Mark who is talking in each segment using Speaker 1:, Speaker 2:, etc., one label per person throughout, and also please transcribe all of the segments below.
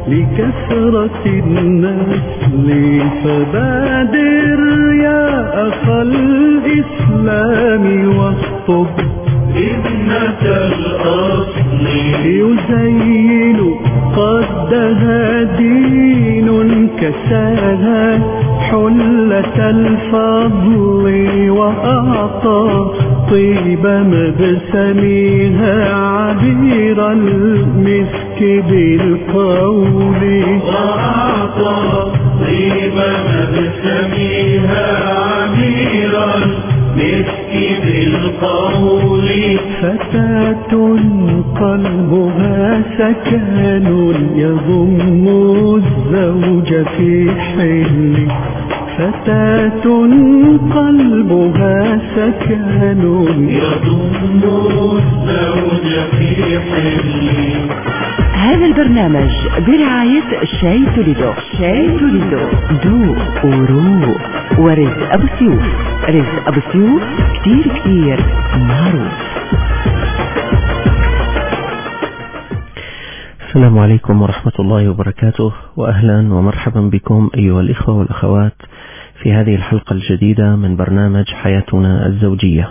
Speaker 1: لكثرة النسل فبادر يا أخا الإسلام واخطب ابنة الأصل يزين قدها دين كساها حلة الفضل وأعطى طيب مبسمها عبير المسك بالقول وأعطى طيب مبسمها عبير المسك بالقول فتاة قلبها سكن يضم الزوج في حل فتاة قلبها سكن يضم الزوج في حل.
Speaker 2: هذا البرنامج برعاية شاي توليدو. شاي توليدو ذوق وروق. ورزق أبو سيوف. رزق أبو سيوف كتير معروف.
Speaker 3: السلام عليكم ورحمة الله وبركاته، وأهلا ومرحبا بكم أيها الإخوة والأخوات في هذه الحلقة الجديدة من برنامج حياتنا الزوجية.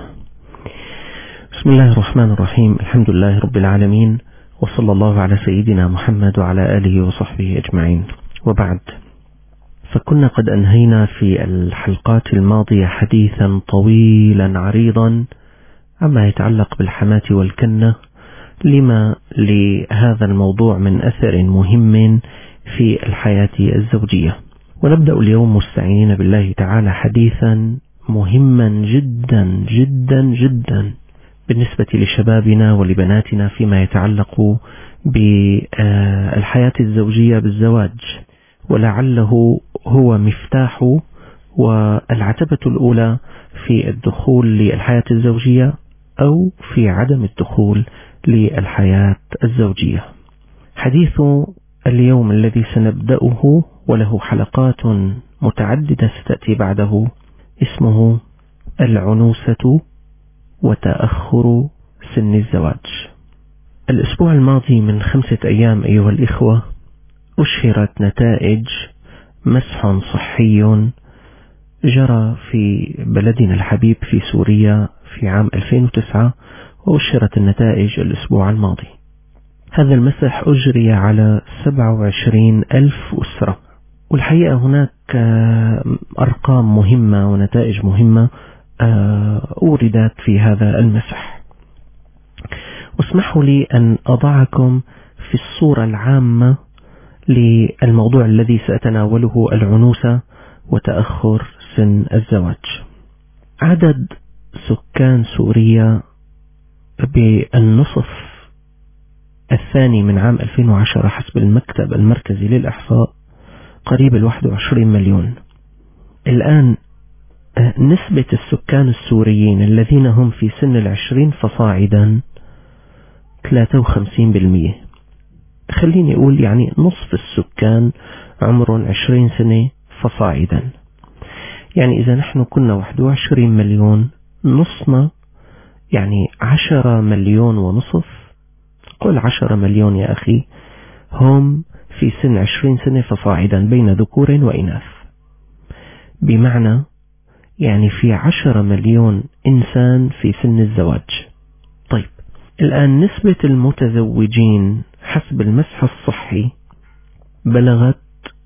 Speaker 3: بسم الله الرحمن الرحيم، الحمد لله رب العالمين، وصلى الله على سيدنا محمد وعلى آله وصحبه أجمعين، وبعد. فكنا قد أنهينا في الحلقات الماضية حديثا طويلا عريضا عما يتعلق بالحماة والكنة، لما لهذا الموضوع من أثر مهم في الحياة الزوجية. ونبدأ اليوم مستعينين بالله تعالى حديثا مهما جدا جدا جدا بالنسبة لشبابنا ولبناتنا فيما يتعلق بالحياة الزوجية بالزواج، ولعله هو مفتاح والعتبة الأولى في الدخول للحياة الزوجية أو في عدم الدخول للحياة الزوجية. حديث اليوم الذي سنبدأه وله حلقات متعددة ستأتي بعده اسمه العنوسة وتأخر سن الزواج. الأسبوع الماضي من 5 أيام أيها الإخوة أشهرت نتائج مسح صحي جرى في بلدنا الحبيب في سوريا في عام 2009، وأشهرت النتائج الأسبوع الماضي. هذا المسح أجري على 27,000 أسرة، والحقيقة هناك أرقام مهمة ونتائج مهمة أوردت في هذا المسح. واسمحوا لي أن أضعكم في الصورة العامة للموضوع الذي سأتناوله، العنوسة وتأخر سن الزواج. عدد سكان سوريا بالنصف الثاني من عام 2010 حسب المكتب المركزي للإحصاء قريب 21 مليون. الآن نسبة السكان السوريين الذين هم في سن 20 فصاعدا 53%. خليني أقول يعني نصف السكان عمرهم 20 سنة فصاعدا. يعني إذا نحن كنا 21 مليون، نصنا يعني 10 مليون ونصف، قل 10 مليون يا أخي، هم في سن 20 سنة فصاعدا بين ذكور وإناث. بمعنى يعني في 10 مليون إنسان في سن الزواج. طيب الآن نسبة المتزوجين حسب المسح الصحي بلغت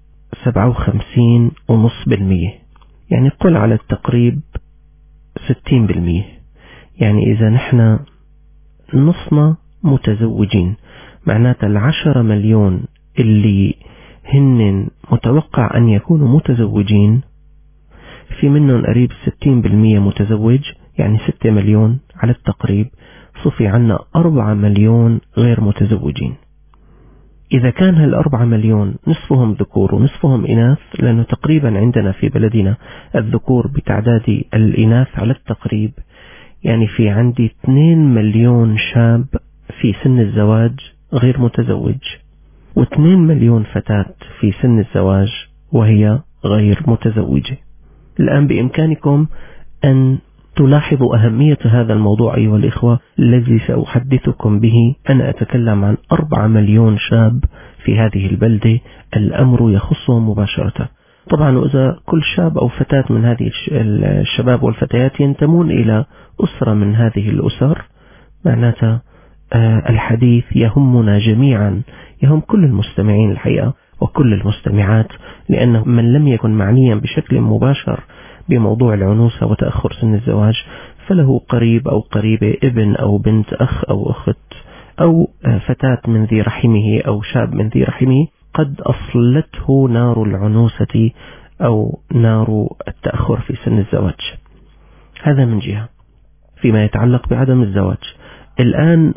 Speaker 3: 57.5%، يعني قل على التقريب 60%. يعني إذا نحن نصنا متزوجين، معناته 10 مليون اللي هن متوقع أن يكونوا متزوجين، في منهم قريب 60% متزوج، يعني 6 مليون على التقريب، صفي عنا 4 مليون غير متزوجين. إذا كان هال4 مليون نصفهم ذكور ونصفهم إناث، لأنه تقريبا عندنا في بلدنا الذكور بتعداد الإناث على التقريب، يعني في عندي 2 مليون شاب في سن الزواج غير متزوج، و2 مليون فتاة في سن الزواج وهي غير متزوجة. الآن بإمكانكم أن تلاحظوا أهمية هذا الموضوع أيها الإخوة الذي سأحدثكم به. أنا أتكلم عن 4 مليون شاب في هذه البلدة الأمر يخصهم مباشرة. طبعا وإذا كل شاب أو فتاة من هذه الشباب والفتيات ينتمون إلى أسرة من هذه الأسر، معناتها الحديث يهمنا جميعا، يهم كل المستمعين الحقيقة وكل المستمعات، لأن من لم يكن معنيا بشكل مباشر بموضوع العنوسة وتأخر سن الزواج فله قريب أو قريبة، ابن أو بنت، أخ أو أخت، أو فتاة من ذي رحمه أو شاب من ذي رحمه قد أصلته نار العنوسة أو نار التأخر في سن الزواج. هذا من جهة فيما يتعلق بعدم الزواج. الآن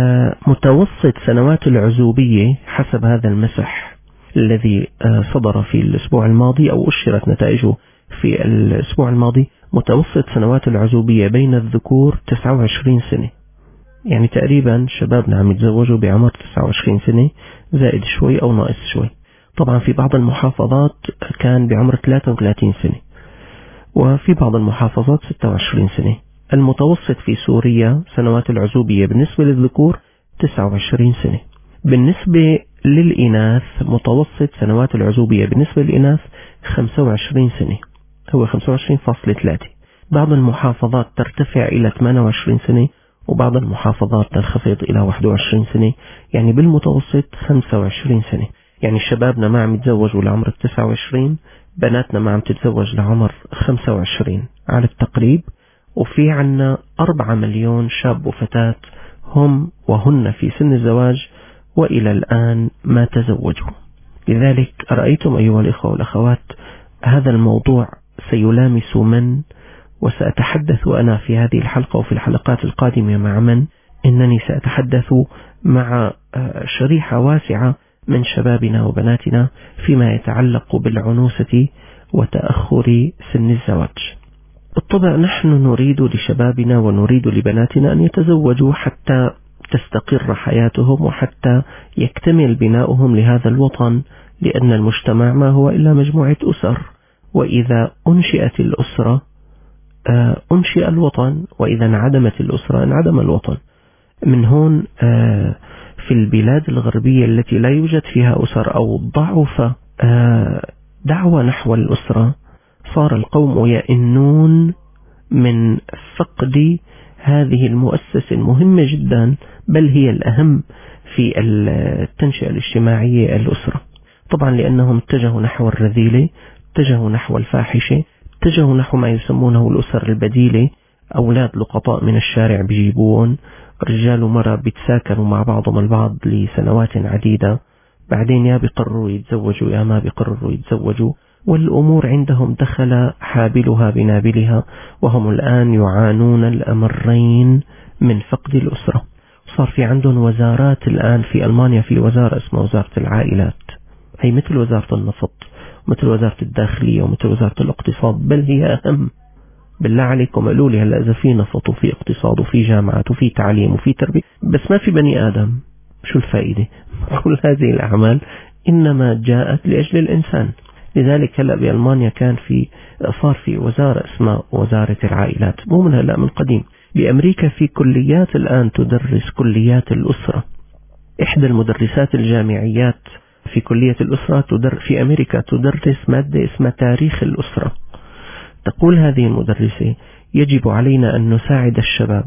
Speaker 3: متوسط سنوات العزوبية حسب هذا المسح الذي صدر في الأسبوع الماضي أو أشرت نتائجه في الأسبوع الماضي، متوسط سنوات العزوبية بين الذكور 29 سنة. يعني تقريبا شبابنا عم يتزوجوا بعمر 29 سنة زائد شوي أو ناقص شوي. طبعا في بعض المحافظات كان بعمر 33 سنة، وفي بعض المحافظات 26 سنة. المتوسط في سوريا سنوات العزوبية بالنسبة للذكور 29 سنة. بالنسبة للإناث متوسط سنوات العزوبية بالنسبة للإناث 25 سنة، هو 25.3. بعض المحافظات ترتفع إلى 28 سنة وبعض المحافظات تنخفض إلى 21 سنة، يعني بالمتوسط 25 سنة. يعني شبابنا ما عم يتزوجوا لعمر 29، بناتنا ما عم تتزوج لعمر 25 على التقريب. وفي عنا 4 مليون شاب وفتاة هم وهن في سن الزواج وإلى الآن ما تزوجوا. لذلك رأيتم أيها الإخوة والأخوات هذا الموضوع سيلامس من، وسأتحدث أنا في هذه الحلقة وفي الحلقات القادمة مع من، إنني سأتحدث مع شريحة واسعة من شبابنا وبناتنا فيما يتعلق بالعنوسة وتأخر سن الزواج. بالطبع نحن نريد لشبابنا ونريد لبناتنا أن يتزوجوا حتى تستقر حياتهم وحتى يكتمل بناؤهم لهذا الوطن، لأن المجتمع ما هو إلا مجموعة أسر، وإذا أنشئت الأسرة أنشئ الوطن، وإذا انعدمت الأسرة انعدم الوطن. من هون في البلاد الغربية التي لا يوجد فيها أسر أو ضعف دعوة نحو الأسرة، صار القوم يئنون من فقد هذه المؤسسة المهمة جدا، بل هي الأهم في التنشئة الاجتماعية الأسرة. طبعا لأنهم اتجهوا نحو الرذيلة، اتجهوا نحو الفاحشة، اتجهوا نحو ما يسمونه الأسر البديلة، أولاد لقطاء من الشارع بيجيبون، رجال ومرأة بيتساكنوا مع بعضهم البعض لسنوات عديدة، بعدين يا بيقرروا يتزوجوا يا ما بيقرروا يتزوجوا، والأمور عندهم دخل حابلها بنابلها، وهم الآن يعانون الأمرين من فقد الأسرة. صار في عندهم وزارات الآن في ألمانيا، في وزارة اسمها وزارة العائلات، هي مثل وزارة النفط، مثل وزارة الداخلية ومثل وزارة الاقتصاد، بل هي أهم. بالله عليكم قالوا لي هلا إذا في نفط وفي اقتصاد وفي جامعات وفي تعليم وفي تربية بس ما في بني آدم، شو الفائدة؟ كل هذه الأعمال إنما جاءت لأجل الإنسان. لذلك هلا بألمانيا صار في وزارة اسمها وزارة العائلات، مو من هلا من قديم. بأمريكا في كليات الآن تدرس كليات الأسرة. إحدى المدرسات الجامعيات في كلية الأسرة في أمريكا تدرس مادة اسمها تاريخ الأسرة. تقول هذه المدرسة يجب علينا أن نساعد الشباب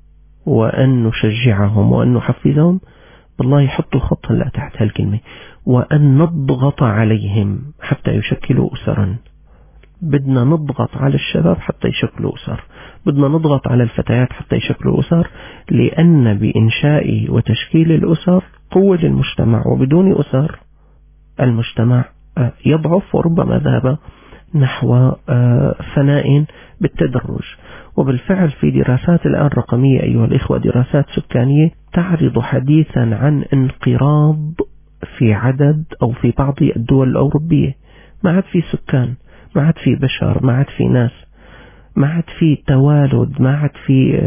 Speaker 3: وأن نشجعهم وأن نحفزهم، والله حطوا خط هلا تحت هالكلمة، وأن نضغط عليهم حتى يشكلوا أسرا. بدنا نضغط على الشباب حتى يشكلوا أسر، بدنا نضغط على الفتيات حتى يشكلوا أسر، لأن بإنشاء وتشكيل الأسر قوة للمجتمع، وبدون أسر المجتمع يضعف وربما ذهب نحو فناء بالتدرج. وبالفعل في دراسات الآن رقمية أيها الإخوة، دراسات سكانية تعرض حديثا عن انقراض في عدد أو في بعض الدول الأوروبية. ما عاد في سكان، ما عاد في بشر، ما عاد في ناس، ما عاد في توالد، ما عاد في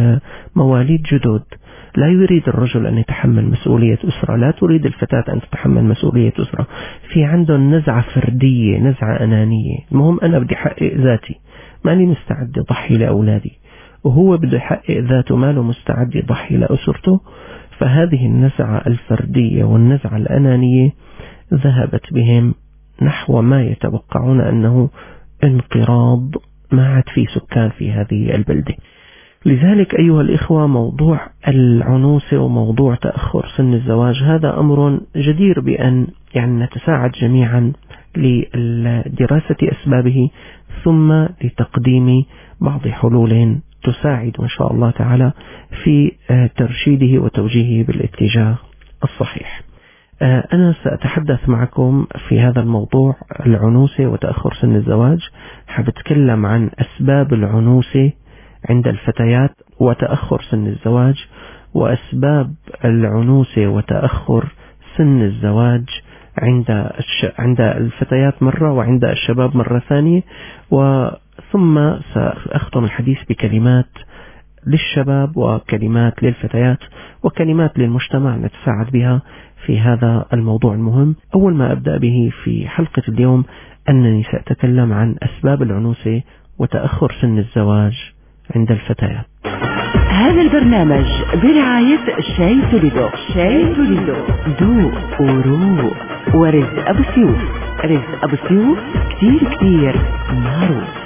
Speaker 3: مواليد جدد. لا يريد الرجل أن يتحمل مسؤولية أسرة، لا تريد الفتاة أن تتحمل مسؤولية أسرة. في عندهم نزعة فردية، نزعة أنانية، المهم أنا بدي أحقق ذاتي، ماني مستعد أضحي لأولادي، وهو بده يحقق ذاته، ماله مستعد يضحي لأسرته. فهذه النزعة الفردية والنزعة الأنانية ذهبت بهم نحو ما يتوقعون أنه انقراض، ما عاد في سكان في هذه البلدة. لذلك أيها الإخوة، موضوع العنوسة وموضوع تأخر سن الزواج هذا أمر جدير بأن نتساعد جميعا لدراسة أسبابه، ثم لتقديم بعض حلول تساعد إن شاء الله تعالى في ترشيده وتوجيهه بالاتجاه الصحيح. أنا سأتحدث معكم في هذا الموضوع العنوسة وتأخر سن الزواج. حبتكلم عن أسباب العنوسة عند الفتيات وتأخر سن الزواج، وأسباب العنوسة وتأخر سن الزواج عند الفتيات مرة وعند الشباب مرة ثانية، ثم سأختم الحديث بكلمات للشباب وكلمات للفتيات وكلمات للمجتمع نتساعد بها في هذا الموضوع المهم. أول ما أبدأ به في حلقة اليوم أنني سأتكلم عن أسباب العنوسة وتأخر سن الزواج عند الفتيات.
Speaker 2: هذا البرنامج برعاية شاي توليدو. شاي توليدو ذوق وروق ورزق أبو سيوف. رزق أبو سيوف كتير معروف.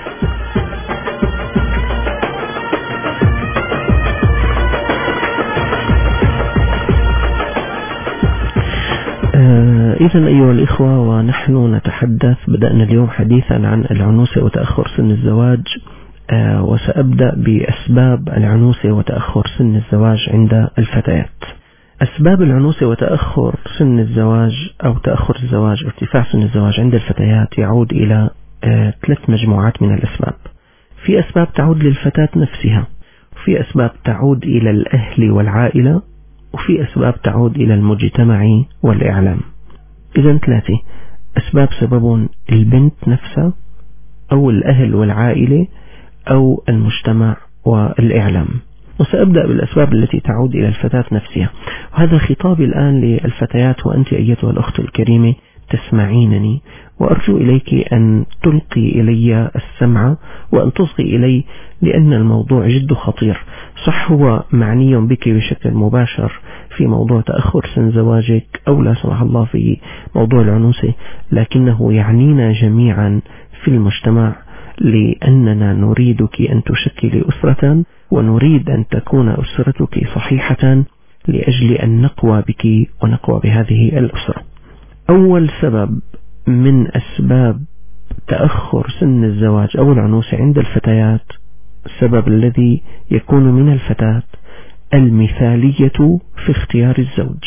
Speaker 3: إذن أيها الإخوة، ونحن نتحدث، بدأنا اليوم حديثا عن العنوسة وتأخر سن الزواج، وسأبدأ بأسباب العنوسة وتأخر سن الزواج عند الفتيات. أسباب العنوسة وتأخر سن الزواج أو تأخر الزواج ارتفاع سن الزواج عند الفتيات يعود إلى 3 مجموعات من الأسباب. في أسباب تعود للفتاة نفسها، وفي أسباب تعود إلى الأهل والعائلة، وفي أسباب تعود إلى المجتمع والإعلام. إذن 3 أسباب: سبب البنت نفسها أو الأهل والعائلة أو المجتمع والإعلام. وسأبدأ بالأسباب التي تعود إلى الفتاة نفسها، وهذا خطابي الآن للفتيات، وأنت أيتها الأخت الكريمة تسمعينني، وأرجو إليك أن تلقي إلي السمع وأن تصغي إلي، لأن الموضوع جد خطير. صح هو معني بك بشكل مباشر في موضوع تأخر سن زواجك أو لا سمح الله في موضوع العنوسة، لكنه يعنينا جميعا في المجتمع، لأننا نريدك أن تشكلي أسرة، ونريد أن تكون أسرتك صحيحة لأجل أن نقوى بك ونقوى بهذه الأسرة. أول سبب من أسباب تأخر سن الزواج أو العنوسة عند الفتيات، السبب الذي يكون من الفتاة المثالية في اختيار الزوج.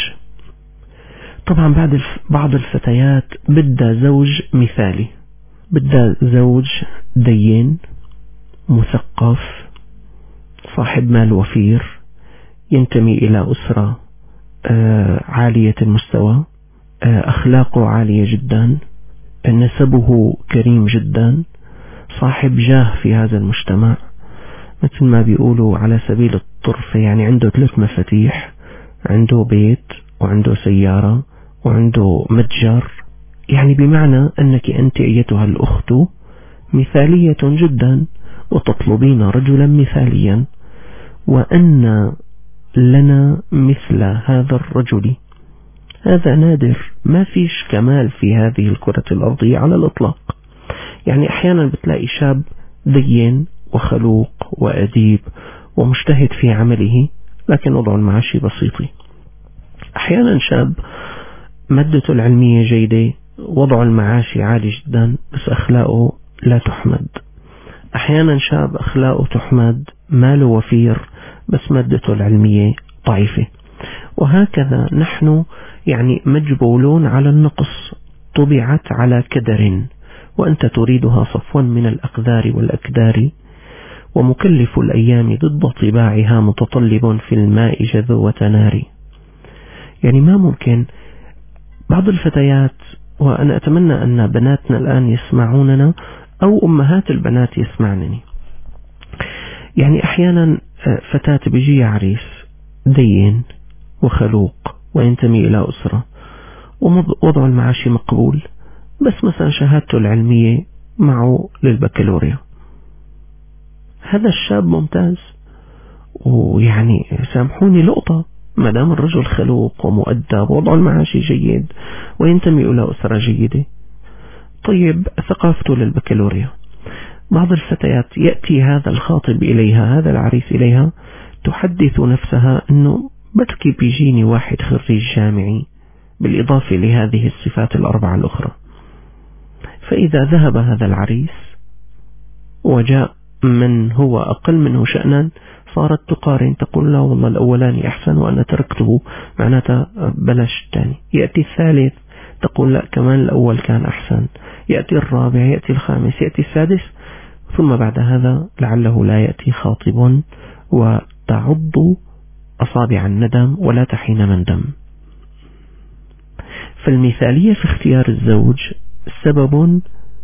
Speaker 3: طبعا بعض الفتيات بدها زوج مثالي، بدها زوج دين مثقف صاحب مال وفير، ينتمي إلى أسرة عالية المستوى، أخلاقه عالية جدا، نسبه كريم جدا، صاحب جاه في هذا المجتمع، مثل ما بيقولوا على سبيل الطرف، يعني عنده 3 مفاتيح، عنده بيت وعنده سيارة وعنده متجر، يعني بمعنى أنك أنت أيتها الأخت مثالية جدا وتطلبين رجلا مثاليا، وأن لنا مثل هذا الرجل. هذا نادر، ما فيش كمال في هذه الكرة الأرضية على الإطلاق. يعني أحيانا بتلاقي شاب دين وخلوق وأديب ومجتهد في عمله، لكن وضعه المعاشي بسيطي. أحيانا شاب مادته العلمية جيدة، وضعه المعاشي عالي جدا، بس أخلاقه لا تحمد. أحيانا شاب أخلاقه تحمد، ماله وفير، بس مادته العلمية ضعيفة. وهكذا نحن يعني مجبولون على النقص، طبعت على كدر، وأنت تريدها صفوا من الأقدار والأكدار، ومكلف الأيام ضد طباعها، متطلب في الماء جذوة نار. يعني ما ممكن. بعض الفتيات، وأنا أتمنى أن بناتنا الآن يسمعوننا أو أمهات البنات يسمعنني، يعني أحيانا فتاة بيجي عريس دين وخلوق وينتمي إلى أسرة ووضع المعاشي مقبول، بس مثلا شهادته العلمية معه للبكالوريا. هذا الشاب ممتاز، ويعني سامحوني لقطة، ما دام الرجل خلوق ومؤدب ووضعه المعاشي جيد وينتمي إلى أسرة جيدة، طيب ثقافته للبكالوريا. بعض الفتيات يأتي هذا الخاطب إليها، هذا العريس إليها، تحدث نفسها أنه بتكي بيجيني واحد خريج جامعي بالإضافة لهذه الصفات الأربعة الأخرى. فإذا ذهب هذا العريس وجاء من هو أقل منه شأنا، صارت تقارن، تقول لا والله الأولاني أحسن وأنا تركته، معناتها بلاش الثاني. يأتي الثالث تقول لا كمان الأول كان أحسن. يأتي الرابع، يأتي الخامس، يأتي السادس، ثم بعد هذا لعله لا يأتي خاطب، وتعض أصابع الندم ولا تحين مندم. فالمثالية في اختيار الزوج سبب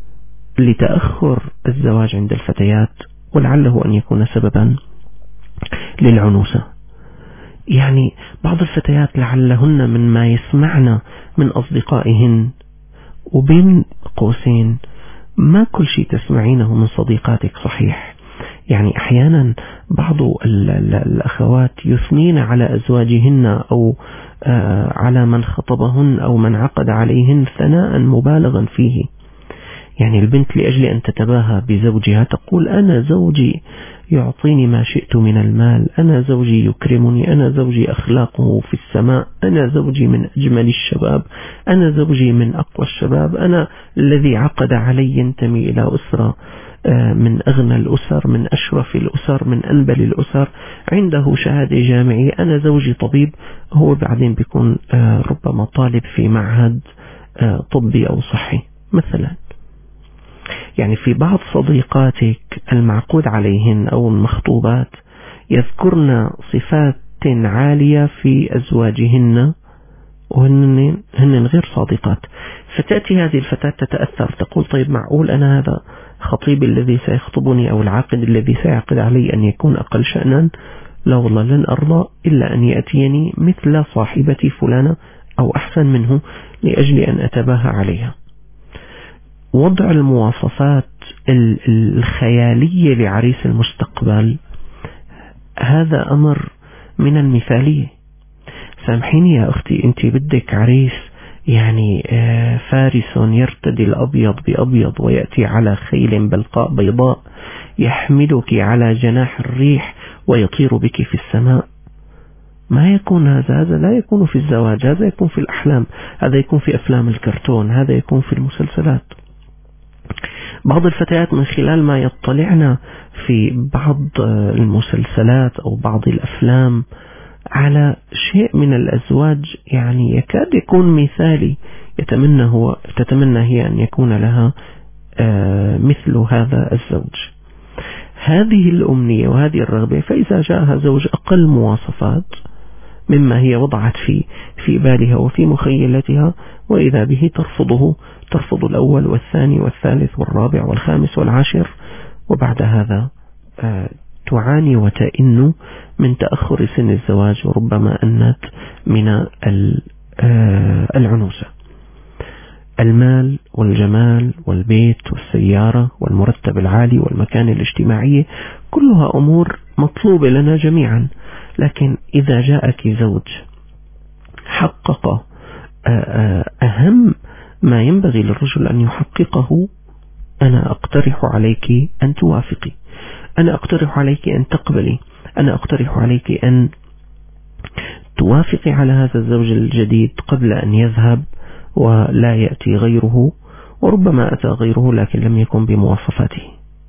Speaker 3: لتأخر الزواج عند الفتيات، ولعله أن يكون سببا للعنوسة. يعني بعض الفتيات لعلهن من ما يسمعن من أصدقائهن، وبين قوسين ما كل شيء تسمعينه من صديقاتك صحيح. يعني أحيانا بعض الأخوات يثنين على أزواجهن أو على من خطبهن أو من عقد عليهن ثناء مبالغا فيه. يعني البنت لأجل أن تتباهى بزوجها تقول أنا زوجي يعطيني ما شئت من المال، أنا زوجي يكرمني، أنا زوجي أخلاقه في السماء، أنا زوجي من أجمل الشباب، أنا زوجي من أقوى الشباب، أنا الذي عقد علي ينتمي إلى أسرة من أغنى الأسر، من أشرف الأسر، من أنبل الأسر، عنده شهادة جامعية، أنا زوجي طبيب. هو بعدين بيكون ربما طالب في معهد طبي أو صحي مثلا. يعني في بعض صديقاتك المعقود عليهن أو المخطوبات يذكرن صفات عالية في أزواجهن وهن غير صادقات، فتأتي هذه الفتاة تتأثر، تقول طيب معقول أنا هذا خطيبي الذي سيخطبني أو العاقد الذي سيعقد علي أن يكون أقل شأنا؟ لا والله لن أرضى إلا أن يأتيني مثل صاحبتي فلانة أو أحسن منه لأجل أن أتباهى عليها. وضع المواصفات الخيالية لعريس المستقبل هذا أمر من المثالية. سامحيني يا أختي، أنت بدك عريس يعني فارس يرتدي الأبيض بأبيض ويأتي على خيل بلقاء بيضاء يحملك على جناح الريح ويطير بك في السماء. ما يكون هذا لا يكون في الزواج، هذا يكون في الأحلام، هذا يكون في أفلام الكرتون، هذا يكون في المسلسلات. بعض الفتيات من خلال ما يطلعنا في بعض المسلسلات أو بعض الأفلام على شيء من الأزواج يعني يكاد يكون مثالي، تتمنى هي أن يكون لها مثل هذا الزوج. هذه الأمنية وهذه الرغبة، فإذا جاءها زوج أقل مواصفات مما هي وضعت في بالها وفي مخيلتها، وإذا به ترفض الأول والثاني والثالث والرابع والخامس والعاشر، وبعد هذا تعاني وتئن من تأخر سن الزواج، وربما أنت من العنوسة. المال والجمال والبيت والسيارة والمرتب العالي والمكانة الاجتماعية كلها أمور مطلوبة لنا جميعا، لكن إذا جاءك زوج حقق أهم ما ينبغي للرجل أن يحققه، أنا أقترح عليك أن توافقي، أنا أقترح عليك أن تقبلي، أنا أقترح عليك أن توافقي على هذا الزوج الجديد قبل أن يذهب ولا يأتي غيره، وربما أتى غيره لكن لم يكن بمواصفاته.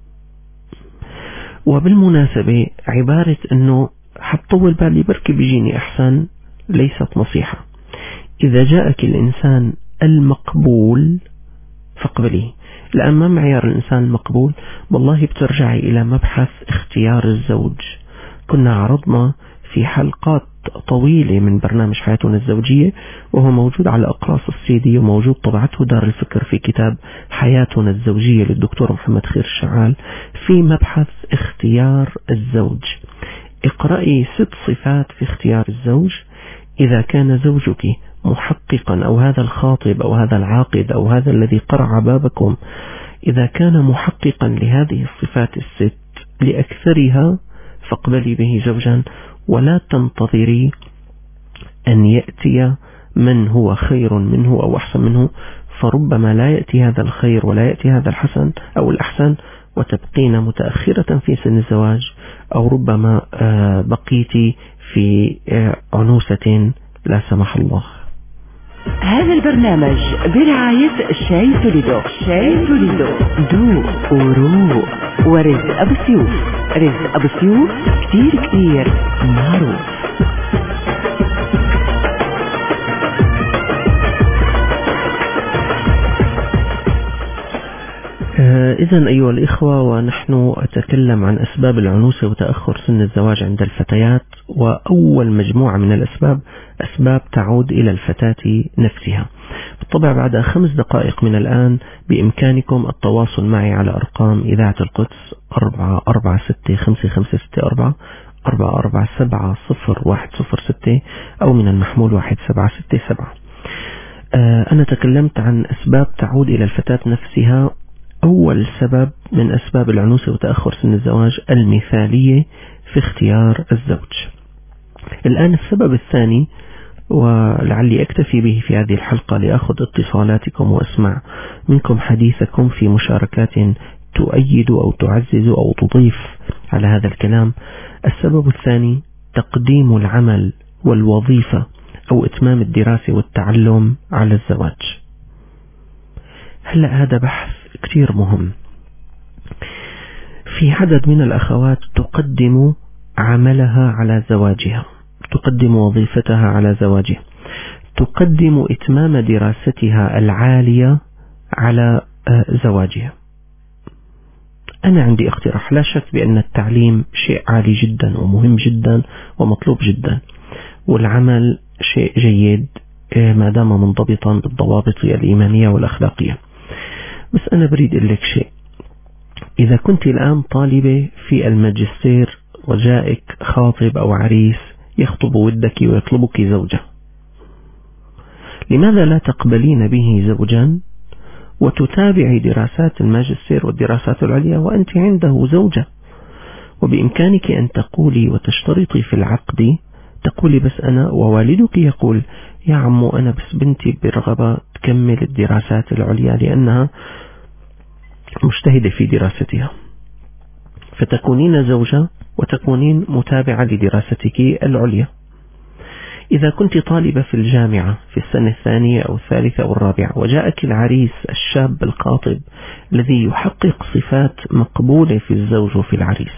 Speaker 3: وبالمناسبة عبارة أنه حطول بالي بركي بيجيني أحسن ليست نصيحة. إذا جاءك الإنسان المقبول فاقبليه، لأن ما معيار الإنسان المقبول؟ والله بترجعي إلى مبحث اختيار الزوج. كنا عرضنا في حلقات طويلة من برنامج حياتنا الزوجية، وهو موجود على أقراص السيدي وموجود طبعته دار الفكر في كتاب حياتنا الزوجية للدكتور محمد خير الشعال، في مبحث اختيار الزوج. اقرأي 6 صفات في اختيار الزوج. إذا كان زوجك محققا، أو هذا الخاطب أو هذا العاقد أو هذا الذي قرع بابكم، إذا كان محققا لهذه الصفات ال6 لأكثرها فاقبلي به زوجا، ولا تنتظري أن يأتي من هو خير منه أو أحسن منه، فربما لا يأتي هذا الخير ولا يأتي هذا الحسن أو الأحسن وتبقين متأخرة في سن الزواج، أو ربما بقيت في عنوسة لا سمح الله.
Speaker 2: هذا البرنامج برعاية شاي توليدو. شاي توليدو ذوق وروق ورزق أبو سيوف. رزق أبو سيوف كتير كتير معروف.
Speaker 3: إذن أيها الإخوة، ونحن أتكلم عن أسباب العنوسة وتأخر سن الزواج عند الفتيات. وأول مجموعة من الأسباب أسباب تعود إلى الفتاة نفسها. بالطبع بعد 5 دقائق من الآن بإمكانكم التواصل معي على أرقام إذاعة القدس 4465564 4470106 أو من المحمول 1767. أنا تكلمت عن أسباب تعود إلى الفتاة نفسها. أول سبب من أسباب العنوسة وتأخر سن الزواج المثالية في اختيار الزوج. الآن السبب الثاني، ولعلي أكتفي به في هذه الحلقة لأخذ اتصالاتكم وأسمع منكم حديثكم في مشاركات تؤيد أو تعزز أو تضيف على هذا الكلام. السبب الثاني تقديم العمل والوظيفة أو إتمام الدراسة والتعلم على الزواج. هلأ هذا بحث كتير مهم. في عدد من الأخوات تقدم عملها على زواجها، تقدم وظيفتها على زواجها، تقدم إتمام دراستها العالية على زواجها. أنا عندي اقتراح، لا شك بأن التعليم شيء عالي جدا ومهم جدا ومطلوب جدا، والعمل شيء جيد ما دام منضبطا بالضوابط الإيمانية والأخلاقية. بس أنا بريد أقول لك شيء. إذا كنت الآن طالبة في الماجستير وجاءك خاطب أو عريس يخطب ودك ويطلبك زوجة، لماذا لا تقبلين به زوجا وتتابعي دراسات الماجستير والدراسات العليا وأنت عنده زوجة؟ وبإمكانك أن تقولي وتشترطي في العقد، تقولي بس أنا ووالدك يقول يا عمو أنا بس بنتي برغبة تكمل الدراسات العليا لأنها مجتهدة في دراستها، فتكونين زوجة وتكونين متابعة لدراستك العليا. إذا كنت طالبة في الجامعة في السنة الثانية أو الثالثة أو الرابعة وجاءك العريس الشاب الخاطب الذي يحقق صفات مقبولة في الزوج وفي العريس،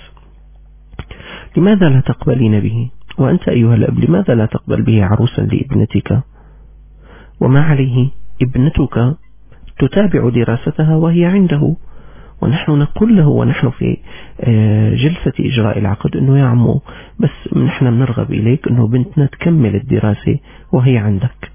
Speaker 3: لماذا لا تقبلين به؟ وأنت أيها الأب لماذا لا تقبل به عروسا لابنتك؟ وما عليه ابنتك تتابع دراستها وهي عنده، ونحن نقول له ونحن في جلسة إجراء العقد أنه يا عمو بس نحن بنرغب إليك أنه بنتنا تكمل الدراسة وهي عندك.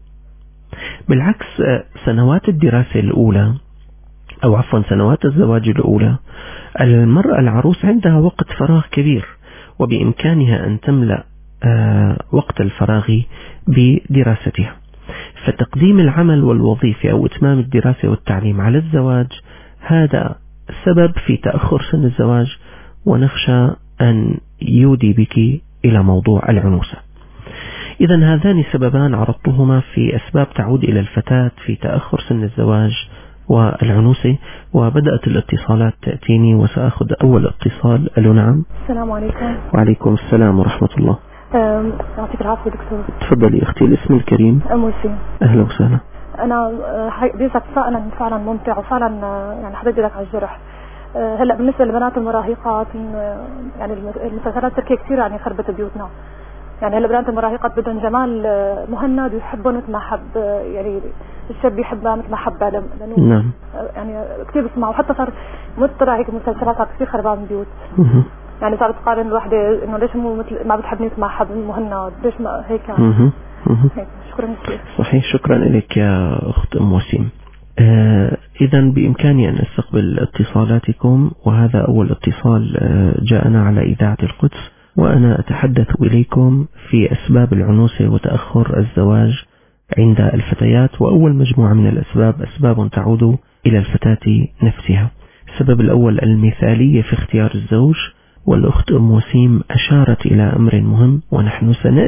Speaker 3: بالعكس، سنوات الدراسة الأولى أو عفوا سنوات الزواج الأولى المرأة العروس عندها وقت فراغ كبير، وبإمكانها أن تملأ وقت الفراغ بدراستها. فتقديم العمل والوظيفة أو إتمام الدراسة والتعليم على الزواج هذا سبب في تأخر سن الزواج، ونخشى أن يودي بك إلى موضوع العنوسة. إذن هذان سببان عرضتهما في أسباب تعود إلى الفتاة في تأخر سن الزواج والعنوسة، وبدأت الاتصالات تأتيني وسأخذ أول اتصال. ألو نعم.
Speaker 4: السلام عليكم.
Speaker 3: وعليكم السلام ورحمة الله.
Speaker 4: يعطيك العافية دكتور.
Speaker 3: تفضلي أختي، الاسم الكريم.
Speaker 4: أم وسيم.
Speaker 3: أهلا وسهلا.
Speaker 4: أنا بيزك فعلا ممتع وفعلا يعني حضرتك على الجرح. هلا بالنسبة للبنات المراهقات يعني المسلسلات التركية كثير يعني خربت بيوتنا. يعني هلا بنات المراهقات بدهم جمال مهند ويحبون مثل ما حب، يعني الشاب يحبها مثل ما حبها، لأنه
Speaker 3: نعم
Speaker 4: يعني كثير بسمعوا. وحتى صار مطلع هيك مسلسلات كثير خربان بيوت. يعني صارت تقارن الوحدة إنه ليش مو مثل ما بتحبني مثل ما حب مهند، ليش ما هيك يعني. هيك. شكرا كثير.
Speaker 3: صحيح، شكرا لك يا أخت أم وسيم. إذا بإمكاني أن أستقبل اتصالاتكم، وهذا أول اتصال جاءنا على إذاعة القدس، وأنا أتحدث إليكم في أسباب العنوسة وتأخر الزواج عند الفتيات. وأول مجموعة من الأسباب أسباب تعود إلى الفتاة نفسها. السبب الأول المثالية في اختيار الزوج، والأخت أم وسيم أشارت إلى أمر مهم ونحن سنأتي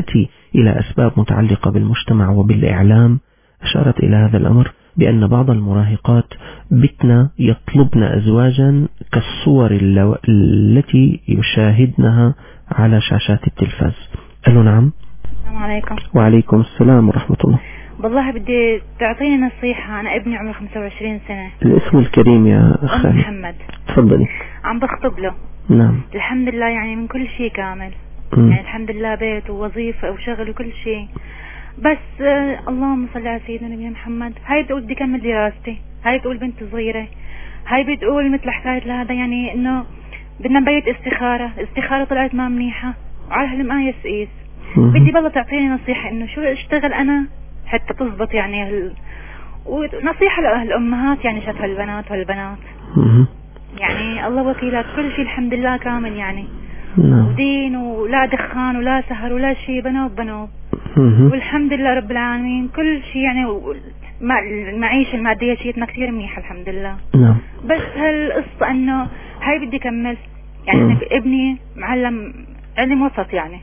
Speaker 3: إلى أسباب متعلقة بالمجتمع وبالإعلام أشارت إلى هذا الأمر بأن بعض المراهقات بتن يطلبن أزواجا كالصور التي يشاهدنها على شاشات التلفاز. ألو نعم.
Speaker 5: السلام عليكم.
Speaker 3: وعليكم السلام ورحمة الله.
Speaker 5: والله بدي تعطيني نصيحة. أنا ابني عمره 25 سنة.
Speaker 3: الاسم الكريم يا أخي
Speaker 5: محمد.
Speaker 3: تفضلي.
Speaker 5: عم بخطب له.
Speaker 3: نعم.
Speaker 5: الحمد لله يعني من كل شيء كامل. يعني الحمد لله بيت ووظيفة وشغل وكل شيء. بس اللهم صل على سيدنا نبينا محمد. هاي بتقول بدي كمل دراستي، هاي بتقول بنت صغيرة، هاي بتقول مثل حكاية هذا يعني إنه بدنا نبيت استخارة طلعت ما منيحة وعلى هالمقاييس قيس. بدي بالله تعطيني نصيحة إنه شو اشتغل أنا حتى تزبط يعني ونصيحة للأمهات يعني شاف هالبنات والبنات يعني الله وكيلك كل شيء الحمد لله كامل يعني ودين ولا دخان ولا سهر ولا شيء بنوب والحمد لله رب العالمين كل شيء يعني المعيشة المادية شيءتنا كثير منيحة الحمد لله. بس هالقصة انه هاي بدي كمل يعني ابني معلم علم وسط يعني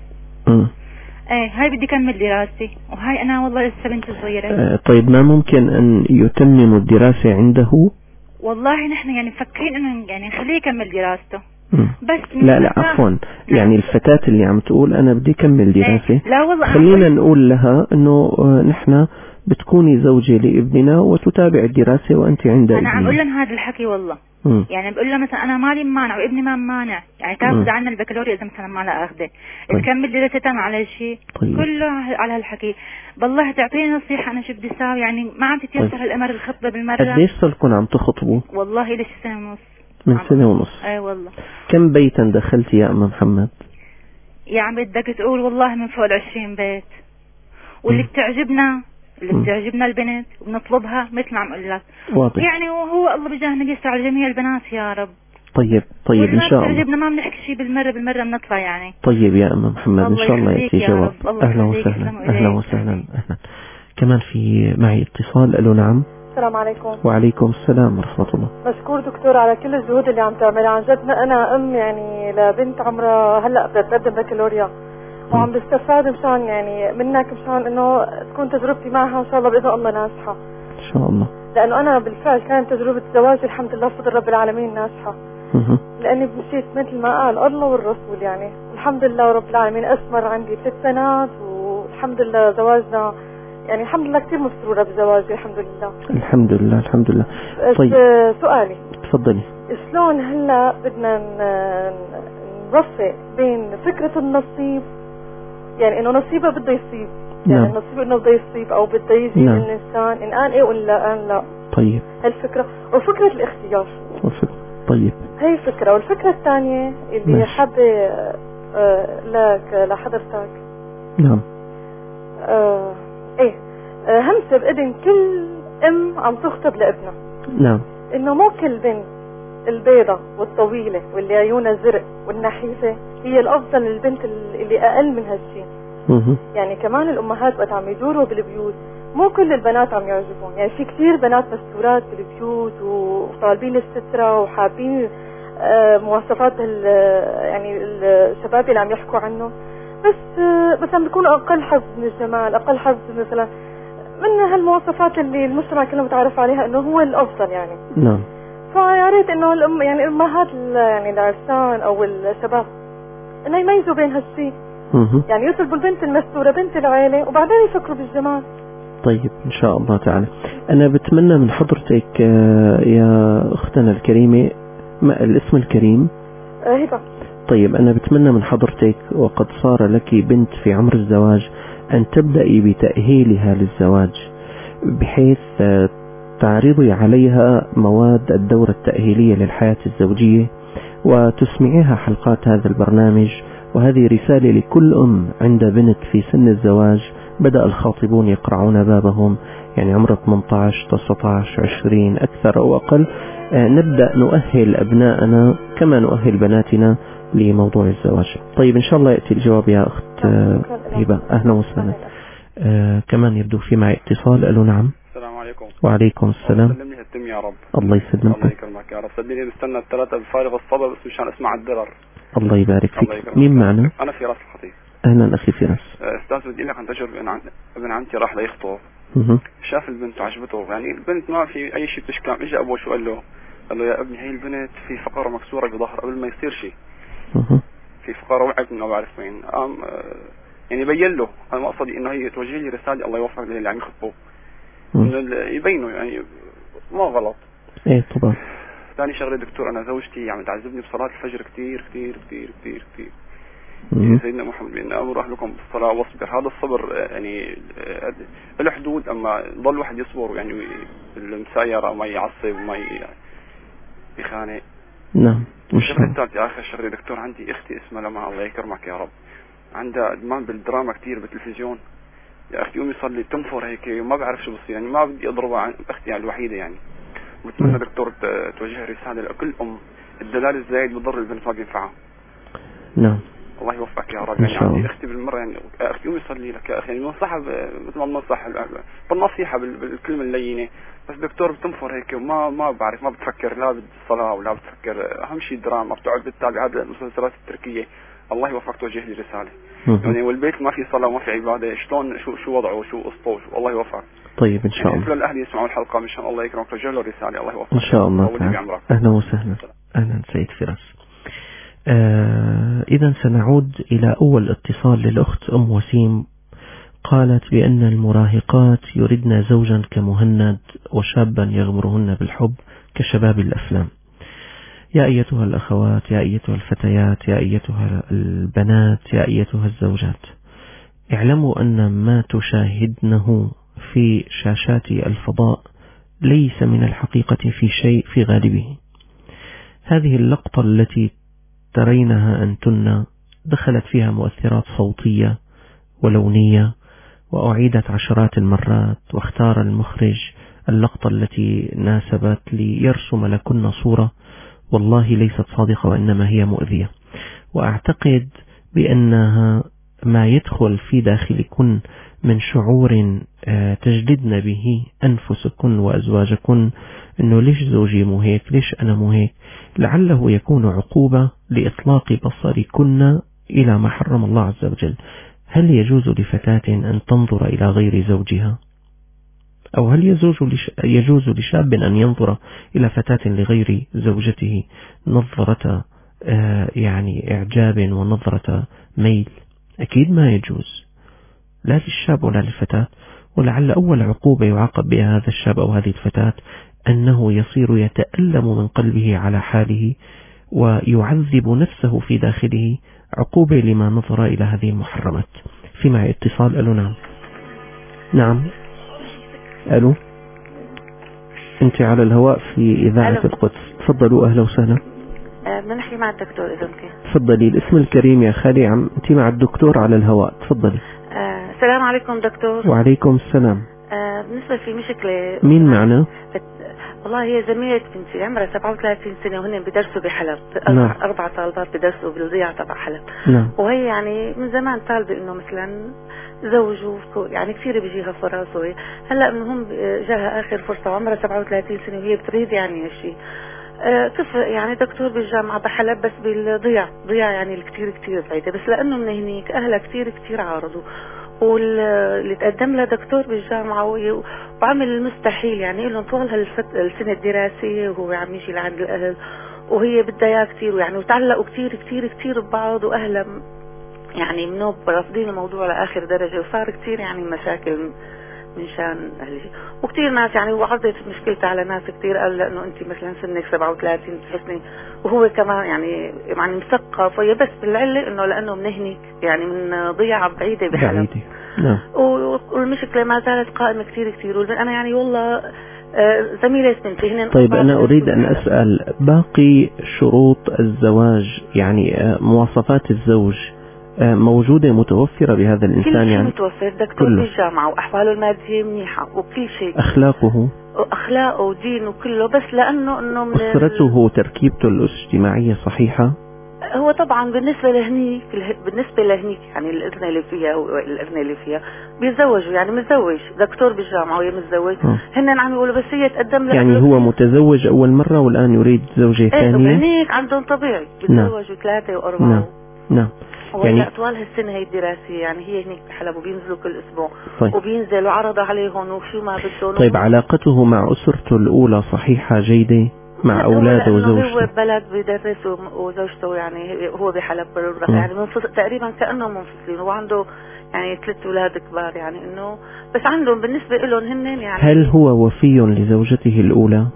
Speaker 5: ايه هاي بدي كمل دراستي وهاي انا والله لسه بنت صغيرة.
Speaker 3: طيب ما ممكن ان يتمم الدراسة عنده؟
Speaker 5: والله نحن يعني مفكرين انه يعني نخليه يكمل دراسته. بس
Speaker 3: لا عفوا يعني الفتاة اللي عم تقول انا بدي كمل دراسة
Speaker 5: لا والله
Speaker 3: خلينا نقول لها انه نحن بتكوني زوجة لابننا وتتابع الدراسة وانت عند ابننا.
Speaker 5: انا عم اقول لها هذا الحكي والله يعني بقول لها مثلا انا مالي مانع وابني ما مانع يعني تاخذ عنا البكالوريا اذا مثلا ما لا اخذه تكمل دراستها على شيء كله على هالحكي. بالله تعطيني نصيحة انا شو بدي اسوي يعني ما عم تتيسر هالامر الخطبة بالمرة.
Speaker 3: قديش صار لكم عم تخطبوا؟
Speaker 5: والله ليش سنة ونص.
Speaker 3: من سنة ونص.
Speaker 5: اي والله.
Speaker 3: كم بيتا دخلت يا أم محمد؟
Speaker 5: يا عم بدك تقول والله من فوق 20 بيت واللي بتعجبنا البنت وبنطلبها مثل ما عم اقول لك
Speaker 3: واضح.
Speaker 5: يعني وهو الله بجاهنا بيسر على جميع البنات يا رب.
Speaker 3: طيب ان شاء الله
Speaker 5: تعجبنا ما بنحكي شيء بالمرة بنطلع يعني.
Speaker 3: طيب يا أم محمد ان شاء الله يأتي جواب. اهلا وسهلا. كمان في معي اتصال. الو نعم.
Speaker 4: السلام عليكم.
Speaker 3: وعليكم السلام ورحمة الله.
Speaker 4: مشكور دكتور على كل الجهود اللي عم تعملها عن جد. انا ام يعني لبنت عمرها هلا بدها تقدم بكالوريا وعم بستفاد مشان يعني منك مشان انه تكون تجربتي معها ان شاء الله باذن الله ناجحه
Speaker 3: ان شاء الله.
Speaker 4: لانه انا بالفعل كانت تجربه زواجي الحمد لله بفضل رب العالمين ناجحه لاني مشيت مثل ما قال الله والرسول يعني الحمد لله رب العالمين اثمر عندي 6 سنوات والحمد لله زواجنا يعني الحمد لله كثير مسرورة بزواجي الحمد لله.
Speaker 3: الحمد لله. طيب
Speaker 4: سؤالي
Speaker 3: تفضلي.
Speaker 4: شلون هلا بدنا نوفق بين فكرة النصيب يعني انه نصيبه بده يصيب يعني النصيب انه بده يصيب او بده يجي الانسان ان قال ايه ولا قال لا.
Speaker 3: طيب
Speaker 4: هالفكرة وفكرة الاختيار.
Speaker 3: طيب
Speaker 4: هي فكرة. والفكرة الثانية اللي حابة لك لحضرتك.
Speaker 3: نعم.
Speaker 4: ايه همسة بإذن كل ام عم تخطب لابنها.
Speaker 3: نعم.
Speaker 4: انه مو كل بنت البيضة والطويلة واللي عيونها زرق والنحيفة هي الافضل من البنت اللي اقل من هالشيء. يعني كمان الامهات وقت عم يدوروا بالبيوت مو كل البنات عم يعجبون يعني في كثير بنات مستورات بالبيوت وطالبين السترة وحابين مواصفات يعني الشباب اللي عم يحكوا عنه بس مثلا بيكونوا اقل حظ من الجمال اقل حظ مثلا من هالمواصفات اللي المجتمع كله متعرف عليها انه هو الافضل يعني.
Speaker 3: نعم.
Speaker 4: فيا ريت انه يعني الامهات يعني العرسان او الشباب انه يميزوا بين هالشيء يعني يطلبوا البنت المستورة بنت العائلة وبعدين يفكروا بالجمال.
Speaker 3: طيب ان شاء الله تعالى. انا بتمنى من حضرتك يا اختنا الكريمة الاسم الكريم
Speaker 4: هبة.
Speaker 3: طيب أنا بتمنى من حضرتك وقد صار لك بنت في عمر الزواج أن تبدأي بتأهيلها للزواج بحيث تعرضي عليها مواد الدورة التأهيلية للحياة الزوجية وتسمعيها حلقات هذا البرنامج. وهذه رسالة لكل أم عند بنت في سن الزواج بدأ الخاطبون يقرعون بابهم يعني عمر 18 19 20 أكثر أو أقل. نبدأ نؤهل أبناءنا كما نؤهل بناتنا لموضوع الزواج. طيب إن شاء الله يأتي الجواب يا أخت هبة. أهلا وسهلا. كمان يبدو في معي اتصال. ألو نعم.
Speaker 6: السلام عليكم.
Speaker 3: وعليكم السلام.
Speaker 6: سلمني هالتم يا رب.
Speaker 3: الله يسلمك.
Speaker 6: الله يكرمك يا رب. صدقني مستنى الثلاثة بفارغ الصبر بس مشان اسمع الدرر.
Speaker 3: الله يبارك فيك. مين معنا؟
Speaker 6: أنا فراس الخطيب.
Speaker 3: أهلا أخي فراس.
Speaker 6: أستاذ بدي لك عن تجربة. ابن عمتي راح ليخطب، شاف البنت وعجبته، يعني البنت ما في أي شيء بتشكام. إجا أبوه شو قال له يا ابني هي البنت في فقرة مكسورة بظهر قبل ما يصير شيء، في فقرة وقعت ما بعرف وين. يعني بين له، أنا ما أقصد إنه هي توجه لي رسالة الله يوفق اللي عم يخطبوا، إنه يبينوا يعني ما غلط.
Speaker 3: إيه طبعا.
Speaker 6: ثاني شغلة دكتور، أنا زوجتي عم تعذبني بصلاة الفجر كتير كتير كتير كتير كتير. يعني سيدنا محمد بأن أمر أهلكم بالصلاة واصبر. هذا الصبر يعني له حدود، أما ضل واحد يصبر يعني المسايرة ما يعصب وما يخانق.
Speaker 3: نعم.
Speaker 6: الشغلة الثالثة آخر شغلة دكتور، عندي أختي اسمها لما الله يكرمك يا رب، عندها إدمان بالدراما كتير بالتلفزيون. يا أختي يوم يصلي تنفر هيك وما بعرف شو بصير، يعني ما بدي أضربها عن أختي يعني الوحيدة يعني. بتمنى دكتور توجه رسالة لكل أم، الدلال الزايد بضر البنت ما بينفعها.
Speaker 3: نعم.
Speaker 6: الله يوفقك يا رب. يعني عندي اختي بالمره، يعني اختي يوم يصلي لك يا اخي، يعني ننصحها مثل ما بننصح بالنصيحه بالكلمه اللينه، بس دكتور بتنفر هيك وما بعرف، ما بتفكر لا بالصلاه ولا بتفكر، اهم شيء دراما، بتقعد بتتابع هذه المسلسلات التركيه. الله يوفقك توجه لي رساله. يعني والبيت ما في صلاه وما في عباده، شلون شو وضعه وشو قصته؟ والله يوفقك.
Speaker 3: طيب ان شاء الله.
Speaker 6: يعني الاهل يسمعوا الحلقه مشان الله يكرمك توجه له رساله. الله يوفقك
Speaker 3: ان شاء الله. اهلا وسهلا. اهلا سيد فراس. إذا سنعود إلى أول اتصال للأخت أم وسيم. قالت بأن المراهقات يردن زوجا كمهند وشابا يغمرهن بالحب كشباب الأفلام. يا أيتها الأخوات، يا أيتها الفتيات، يا أيتها البنات، يا أيتها الزوجات، اعلموا أن ما تشاهدنه في شاشات الفضاء ليس من الحقيقة في شيء في غالبه. هذه اللقطة التي ترينها أنتن دخلت فيها مؤثرات صوتية ولونية وأعيدت عشرات المرات، واختار المخرج اللقطة التي ناسبت ليرسم لكن صورة والله ليست صادقة وإنما هي مؤذية. وأعتقد بأنها ما يدخل في داخلكن من شعور تجلدن به أنفسكن وأزواجكن، إنه ليش زوجي مو هيك، ليش أنا مو هيك، لعله يكون عقوبة لإطلاق بصركن إلى ما حرم الله عز وجل. هل يجوز لفتاة أن تنظر إلى غير زوجها؟ أو هل يجوز لشاب أن ينظر إلى فتاة لغير زوجته نظرة يعني إعجاب ونظرة ميل؟ أكيد ما يجوز، لا للشاب ولا للفتاة. ولعل أول عقوبة يعاقب بها هذا الشاب أو هذه الفتاة أنه يصير يتألم من قلبه على حاله ويعذب نفسه في داخله عقوبة لما نظر إلى هذه المحرمات. في معي اتصال. ألو. نعم. نعم. ألو، أنت على الهواء في إذاعة القدس. تفضلوا. أهلا وسهلا.
Speaker 7: بدنا نحكي مع الدكتور إذا ممكن.
Speaker 3: تفضلي. الاسم الكريم يا خالي. أنت مع الدكتور على الهواء. تفضلي.
Speaker 7: السلام عليكم دكتور.
Speaker 3: وعليكم السلام.
Speaker 7: بالنسبة في مشكلة.
Speaker 3: مين معنا؟
Speaker 7: والله هي زميلة بنتي عمرها 37 سنة وهن بدرسوا بحلب.
Speaker 3: نعم.
Speaker 7: 4 طالبات بدرسوا بالضياع تبع حلب.
Speaker 3: نعم.
Speaker 7: وهي يعني من زمان طالبة انه مثلا زوج يعني كثير بيجيها فرص. وهي هلا منهم جاها اخر فرصة وعمرها 37 سنة وهي بتريد يعني هالشيء. كيف يعني دكتور بالجامعة بحلب بس بالضياع يعني الكتير كتير بعيدة، بس لأنه من هنيك أهلها كتير عارضوا، واللي تقدم لها دكتور بالجامعة وعمل المستحيل يعني لهم طول السنة الدراسية وهو عم يجي لعند الأهل، وهي بدها إياه كتير ويعني وتعلقوا كتير ببعض، وأهلها يعني منوب رافضين الموضوع لآخر درجة، وصار كتير يعني مشاكل من شان هالشيء. وكتير ناس يعني وعرضت مشكلتها على ناس كتير، قال لأنه أنت مثلا سنك 37 تحسني، وهو كمان يعني مثقف، وهي بس بالعلة إنه لأنه من هنيك يعني من ضيعة بعيدة بحلب.
Speaker 3: نعم.
Speaker 7: والمشكلة ما زالت قائمة كتير. أنا يعني والله زميلة بنتي هنا.
Speaker 3: طيب أنا أريد أن أسأل باقي شروط الزواج، يعني مواصفات الزوج موجودة متوفرة بهذا الإنسان؟
Speaker 7: كل شيء
Speaker 3: يعني
Speaker 7: متوفر، دكتور بالجامعة وأحواله المادية منيحة وكل شيء، أخلاقه ودينه كله، بس لأنه إنه من
Speaker 3: أسرته وتركيبته الاجتماعية صحيحة.
Speaker 7: هو طبعا بالنسبة لهنيك يعني الأذنة اللي فيها بيتزوجوا، يعني متزوج دكتور بالجامعة وهي متزوج، هن عم يقولوا بس هي تقدم
Speaker 3: يعني هو متزوج أول مرة والآن يريد زوجة ثانية.
Speaker 7: هنيك عندهم طبيعي بيتزوجوا 3 و4.
Speaker 3: نعم. نعم.
Speaker 7: يعني طوال هالسنة هي الدراسية يعني هي هنيك بحلب وبينزلوا كل أسبوع.
Speaker 3: طيب.
Speaker 7: وبينزلوا عرض عليهم وشو ما بدهم.
Speaker 3: طيب علاقته مع أسرته الأولى صحيحة جيدة مع أولاده وزوجته؟
Speaker 7: هو بلد بيدرس وزوجته يعني هو بحلب يعني تقريبا كأنه منفصلين وعنده يعني 3 أولاد كبار يعني إنه بس عندهم بالنسبة لهم هن يعني.
Speaker 3: هل هو وفي لزوجته الأولى؟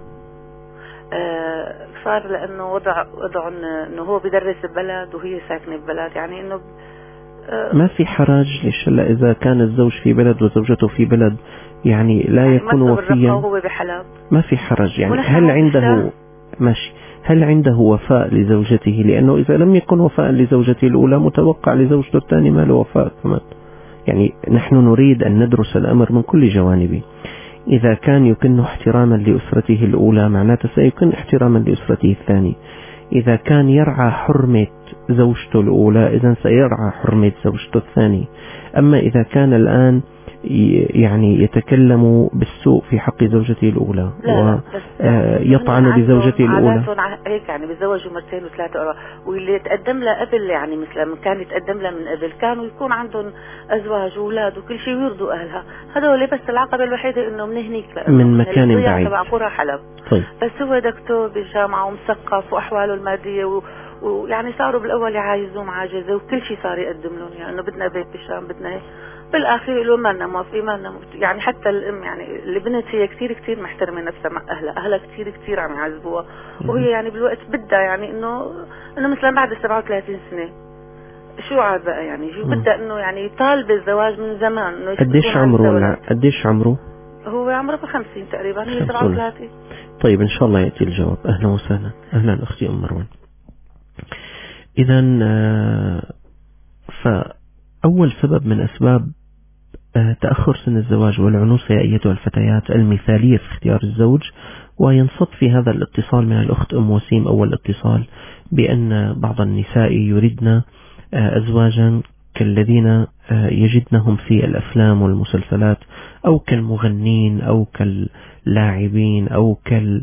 Speaker 7: صار لأنه وضع إنه هو بيدرس ببلد وهي ساكنة ببلد يعني إنه
Speaker 3: ما في حرج ليش هلا إذا كان الزوج في بلد وزوجته في بلد يعني لا يعني يكون وفيا
Speaker 7: وهو بحلب
Speaker 3: ما في حرج يعني. هل عنده ماشي هل عنده وفاء لزوجته؟ لأنه إذا لم يكن وفاء لزوجته الأولى متوقع لزوجته الثانية ما له وفاء كمان. يعني نحن نريد أن ندرس الأمر من كل جوانبه. إذا كان يكن احتراما لأسرته الأولى معناته سيكون احتراما لأسرته الثانية. إذا كان يرعى حرمة زوجته الأولى إذن سيرعى حرمة زوجته الثانية. أما إذا كان الآن يعني يتكلم بالسوء في حق زوجته الأولى ويطعن بزوجته الأولى
Speaker 7: هيك يعني بيتزوجوا 2 و3 واللي يتقدم له قبل يعني مثل كان يتقدم له من قبل كانوا يكون عندهم أزواج وأولاد وكل شيء ويرضوا أهلها. هذول بس العقبة الوحيدة إنه من هنيك
Speaker 3: من مكان بعيد
Speaker 7: تبع قرى حلب.
Speaker 3: طيب.
Speaker 7: بس هو دكتور بالجامعة ومثقف وأحواله المادية ويعني صاروا بالأول يعايزوه معاجزة وكل شيء صار يقدم لهم يعني إنه بدنا بيت بالشام بدنا هيك. بالآخر يقولوا ما لنا موافقين ما لنا يعني حتى الأم يعني البنت هي كتير محترمة نفسها مع أهلها كتير عم يعذبوها وهي يعني بالوقت بدها يعني إنه مثلا بعد 37 سنة شو عاد بقى يعني شو بدها إنه يعني طالب الزواج من زمان إنه.
Speaker 3: قديش عمره؟
Speaker 7: هو عمره 50 تقريبا هي 37.
Speaker 3: طيب إن شاء الله يأتي الجواب. أهلا وسهلا. أهلا أختي أم مروان. إذا فأول سبب من أسباب تأخر سن الزواج والعنوسة يا أيتها الفتيات المثالية في اختيار الزوج. وينصت في هذا الاتصال من الأخت أم وسيم أول اتصال بأن بعض النساء يردن أزواجا كالذين يجدنهم في الأفلام والمسلسلات أو كالمغنين أو كاللاعبين أو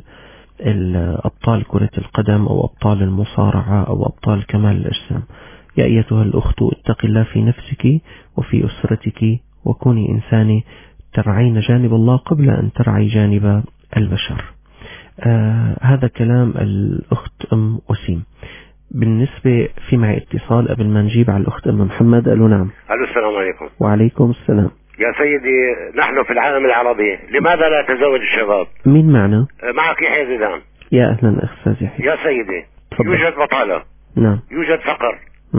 Speaker 3: كالأبطال كرة القدم أو أبطال المصارعة أو أبطال كمال الأجسام. يا أيتها الأخت اتق الله في نفسك وفي أسرتك وكوني إنسانة ترعين جانب الله قبل أن ترعي جانب البشر. هذا كلام الأخت أم وسيم. بالنسبة في معي اتصال قبل ما نجيب على الأخت أم محمد. ألو نعم.
Speaker 8: ألو السلام عليكم.
Speaker 3: وعليكم السلام.
Speaker 8: يا سيدي نحن في العالم العربي لماذا لا تزوج الشباب؟
Speaker 3: مين معنا؟
Speaker 8: معك يحيى زيدان.
Speaker 3: يا أهلا أستاذ يحيى.
Speaker 8: يا سيدي
Speaker 3: تفضل.
Speaker 8: يوجد بطالة.
Speaker 3: نعم.
Speaker 8: يوجد فقر.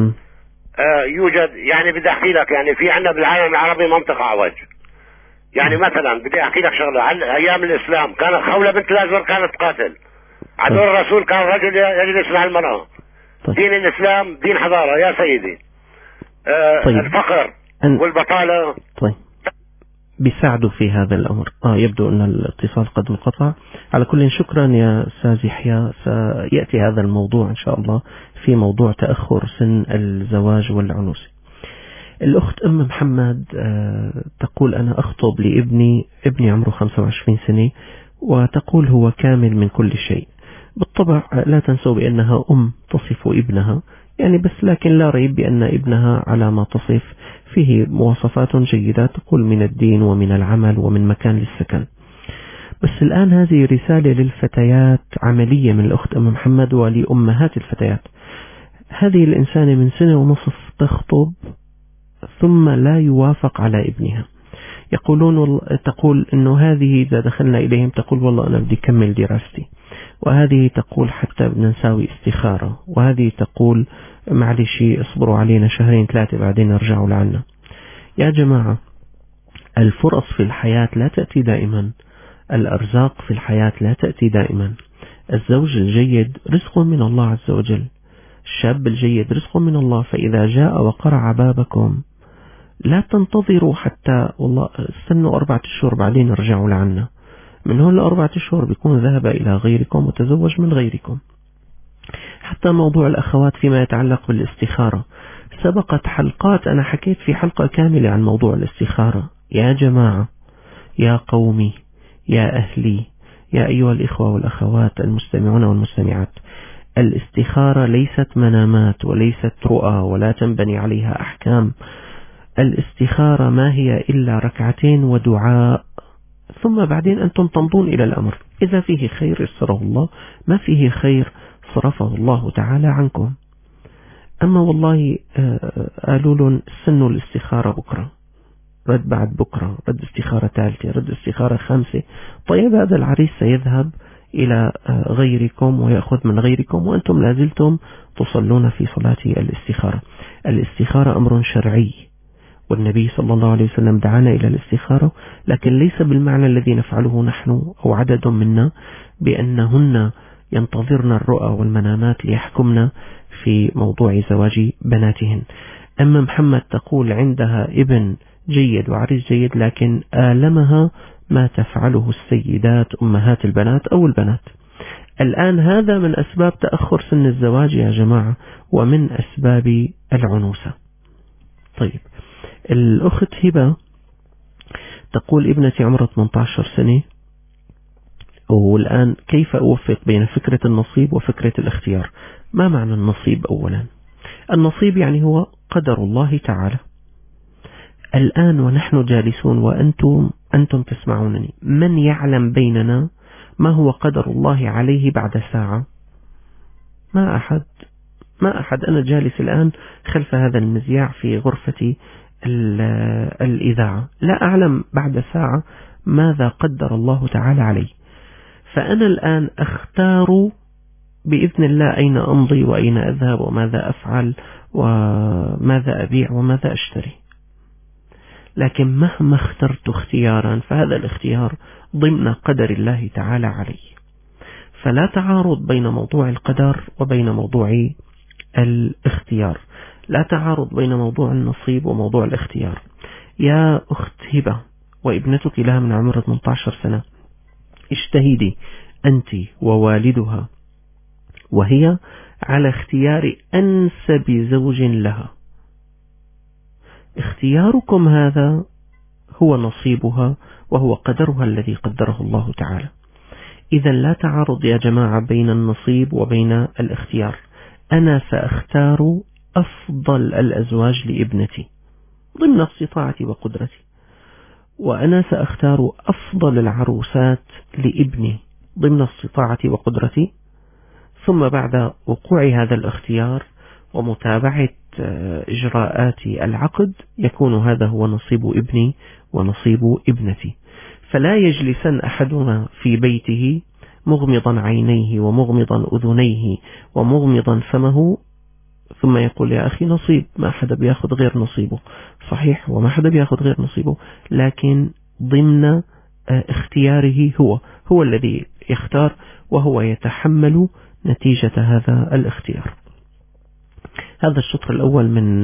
Speaker 8: يوجد يعني بدي أحكي لك يعني في عندنا بالعالم العربي منطقة عوج. يعني مثلا بدي أحكي لك شغلة على أيام الإسلام كانت خولة بنت الأزور كانت قاتل. عدو الرسول كان رجل يجلس مع المرأة. طيب. دين الإسلام دين حضارة يا سيدي. طيب. الفقر والبطالة
Speaker 3: طيب بيساعدوا في هذا الأمر. يبدو أن الاتصال قد انقطع. على كل شكرا يا أستاذ يحيى. سيأتي هذا الموضوع إن شاء الله في موضوع تأخر سن الزواج والعنوسة. الأخت أم محمد تقول أنا أخطب لابني عمره 25 سنة وتقول هو كامل من كل شيء. بالطبع لا تنسوا بأنها أم تصف ابنها يعني بس لكن لا ريب بأن ابنها على ما تصف فيه مواصفات جيدة تقول من الدين ومن العمل ومن مكان للسكن. بس الآن هذه رسالة للفتيات عملية من الأخت أم محمد ولأمهات الفتيات. هذه الإنسانة من 1.5 سنة تخطب ثم لا يوافق على ابنها. تقول إنه هذه إذا دخلنا إليهم تقول والله أنا بدي أكمل دراستي، وهذه تقول حتى بدنا نساوي استخارة، وهذه تقول معلش اصبروا علينا 2-3 بعدين نرجعوا لعنا. يا جماعة الفرص في الحياة لا تأتي دائما، الأرزاق في الحياة لا تأتي دائما. الزوج الجيد رزق من الله عز وجل، الشاب الجيد رزق من الله. فإذا جاء وقرع بابكم لا تنتظروا حتى والله استنوا 4 أشهر بعدين ارجعوا لعنا. من هون 4 أشهر بيكون ذهب إلى غيركم وتزوج من غيركم. حتى موضوع الأخوات فيما يتعلق بالاستخارة سبقت حلقات، أنا حكيت في حلقة كاملة عن موضوع الاستخارة. يا جماعة يا قومي يا أهلي يا أيها الإخوة والأخوات المستمعون والمستمعات، الاستخارة ليست منامات وليست رؤى ولا تنبني عليها أحكام. الاستخارة ما هي إلا ركعتين ودعاء، ثم بعدين أنتم تمضون إلى الأمر. إذا فيه خير يسره الله، ما فيه خير صرفه الله تعالى عنكم. أما والله قالوا لهم سنوا الاستخارة بكرة، رد بعد بكرة، رد استخارة ثالثة، رد استخارة خامسة. طيب هذا العريس سيذهب إلى غيركم ويأخذ من غيركم، وأنتم لازلتم تصلون في صلاة الاستخارة. الاستخارة أمر شرعي، والنبي صلى الله عليه وسلم دعانا إلى الاستخارة، لكن ليس بالمعنى الذي نفعله نحن أو عدد منا، بأنهن ينتظرن الرؤى والمنامات ليحكمنا في موضوع زواج بناتهن. أما محمد تقول عندها ابن جيد وعريس جيد، لكن آلمها ما تفعله السيدات أمهات البنات أو البنات. الآن هذا من أسباب تأخر سن الزواج يا جماعة، ومن أسباب العنوسة. طيب، الأخت هبة تقول ابنتي عمرها 18 سنة، والآن كيف أوفق بين فكرة النصيب وفكرة الاختيار؟ ما معنى النصيب؟ أولا النصيب يعني هو قدر الله تعالى. الآن ونحن جالسون وأنتم تسمعونني، من يعلم بيننا ما هو قدر الله عليه بعد ساعة؟ ما أحد. أنا جالس الآن خلف هذا المذياع في غرفة الإذاعة، لا أعلم بعد ساعة ماذا قدر الله تعالى علي. فأنا الآن أختار بإذن الله أين أمضي وأين أذهب وماذا أفعل وماذا أبيع وماذا أشتري. لكن مهما اخترت اختيارا فهذا الاختيار ضمن قدر الله تعالى علي. فلا تعارض بين موضوع القدر وبين موضوع الاختيار، لا تعارض بين موضوع النصيب وموضوع الاختيار. يا أخت هبة، وابنتك لها من عمر 18 سنة، اجتهدي أنت ووالدها وهي على اختيار أنسب زوج لها. اختياركم هذا هو نصيبها وهو قدرها الذي قدره الله تعالى. إذا لا تعارض يا جماعة بين النصيب وبين الاختيار. أنا سأختار أفضل الأزواج لابنتي ضمن استطاعتي وقدرتي، وأنا سأختار أفضل العروسات لابني ضمن استطاعتي وقدرتي. ثم بعد وقوع هذا الاختيار ومتابعة إجراءات العقد يكون هذا هو نصيب ابني ونصيب ابنتي. فلا يجلسن أحدنا في بيته مغمضا عينيه ومغمضا أذنيه ومغمضا فمه ثم يقول يا أخي نصيب، ما حدا بياخذ غير نصيبه. صحيح، وما حدا بياخذ غير نصيبه، لكن ضمن اختياره هو الذي يختار، وهو يتحمل نتيجة هذا الاختيار. هذا الشطر الأول من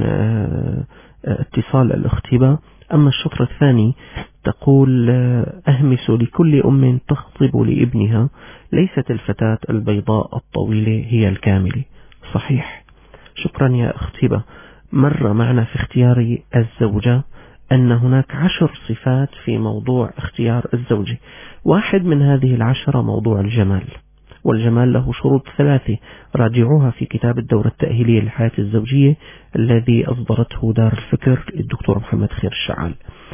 Speaker 3: اتصال الاختباء. أما الشطر الثاني تقول أهمس لكل أم تخطب لابنها ليست الفتاة البيضاء الطويلة هي الكاملة. صحيح، شكرا يا اختباء. مر معنا في اختيار الزوجة أن هناك 10 صفات في موضوع اختيار الزوجة. واحد من هذه 10 موضوع الجمال، والجمال له شروط 3 راجعوها في كتاب الدورة التأهيلية للحياة الزوجية الذي أصدرته دار الفكر الدكتور محمد خير الشعال.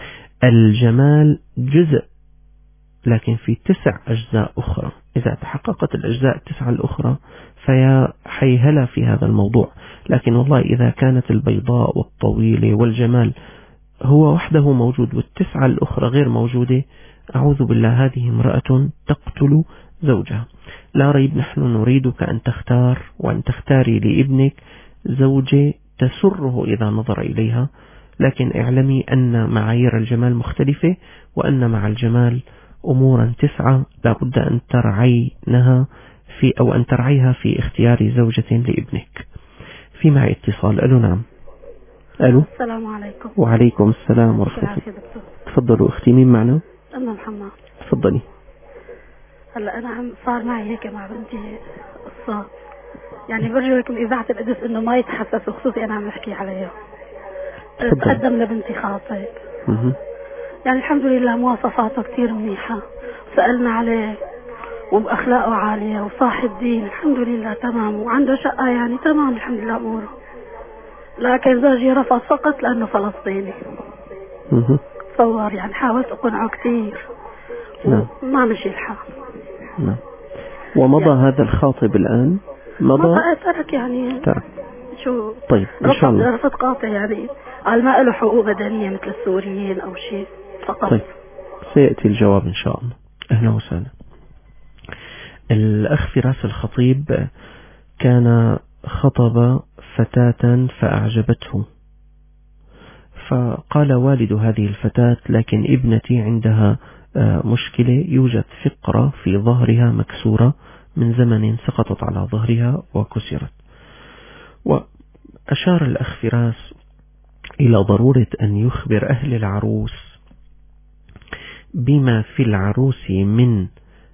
Speaker 3: الجمال جزء، لكن في 9 أجزاء أخرى. إذا تحققت الأجزاء 9 الأخرى فيا حيهلا في هذا الموضوع. لكن والله إذا كانت البيضاء والطويلة والجمال هو وحده موجود وال9 الأخرى غير موجودة، أعوذ بالله، هذه امرأة تقتل زوجها. لا ريب، نحن نريدك أن تختار وأن تختاري لابنك زوجة تسره إذا نظر إليها، لكن اعلمي أن معايير الجمال مختلفة، وأن مع الجمال أمورا 9 لا بد أن ترعينها أو أن ترعيها في اختيار زوجة لابنك. في معي اتصال. ألو. نعم. ألو.
Speaker 9: السلام عليكم.
Speaker 3: وعليكم السلام ورحمة الله. تفضلوا أختي، مين معنا؟
Speaker 9: أم محمد.
Speaker 3: تفضلي.
Speaker 9: هلا أنا صار معي هيك مع بنتي قصة، يعني برجوكم إذاعة القدس إنه ما يتحسسوا، خصوصي أنا عم بحكي عليها. تقدم لبنتي خاطب، يعني الحمد لله مواصفاته كتير منيحة، سألنا عليه وبأخلاقه عالية وصاحب دين الحمد لله تمام، وعنده شقة يعني تمام الحمد لله أموره. لكن زوجي رفض فقط لأنه فلسطيني. تصور يعني حاولت أقنعه كثير وما مشي الحال.
Speaker 3: نعم. ومضى يعني هذا الخاطب الآن؟
Speaker 9: مضى ترك يعني
Speaker 3: ترك.
Speaker 9: شو
Speaker 3: طيب إن شاء الله
Speaker 9: رفض قاطع يعني قال ما له حقوق مدنية مثل السوريين أو شيء فقط.
Speaker 3: طيب سيأتي الجواب إن شاء الله. أهلا وسهلا. الأخ فراس الخطيب كان خطب فتاة فأعجبته، فقال والد هذه الفتاة لكن ابنتي عندها مشكلة، يوجد فقرة في ظهرها مكسورة من زمن سقطت على ظهرها وكسرت. وأشار الأخ فراس إلى ضرورة أن يخبر أهل العروس بما في العروس من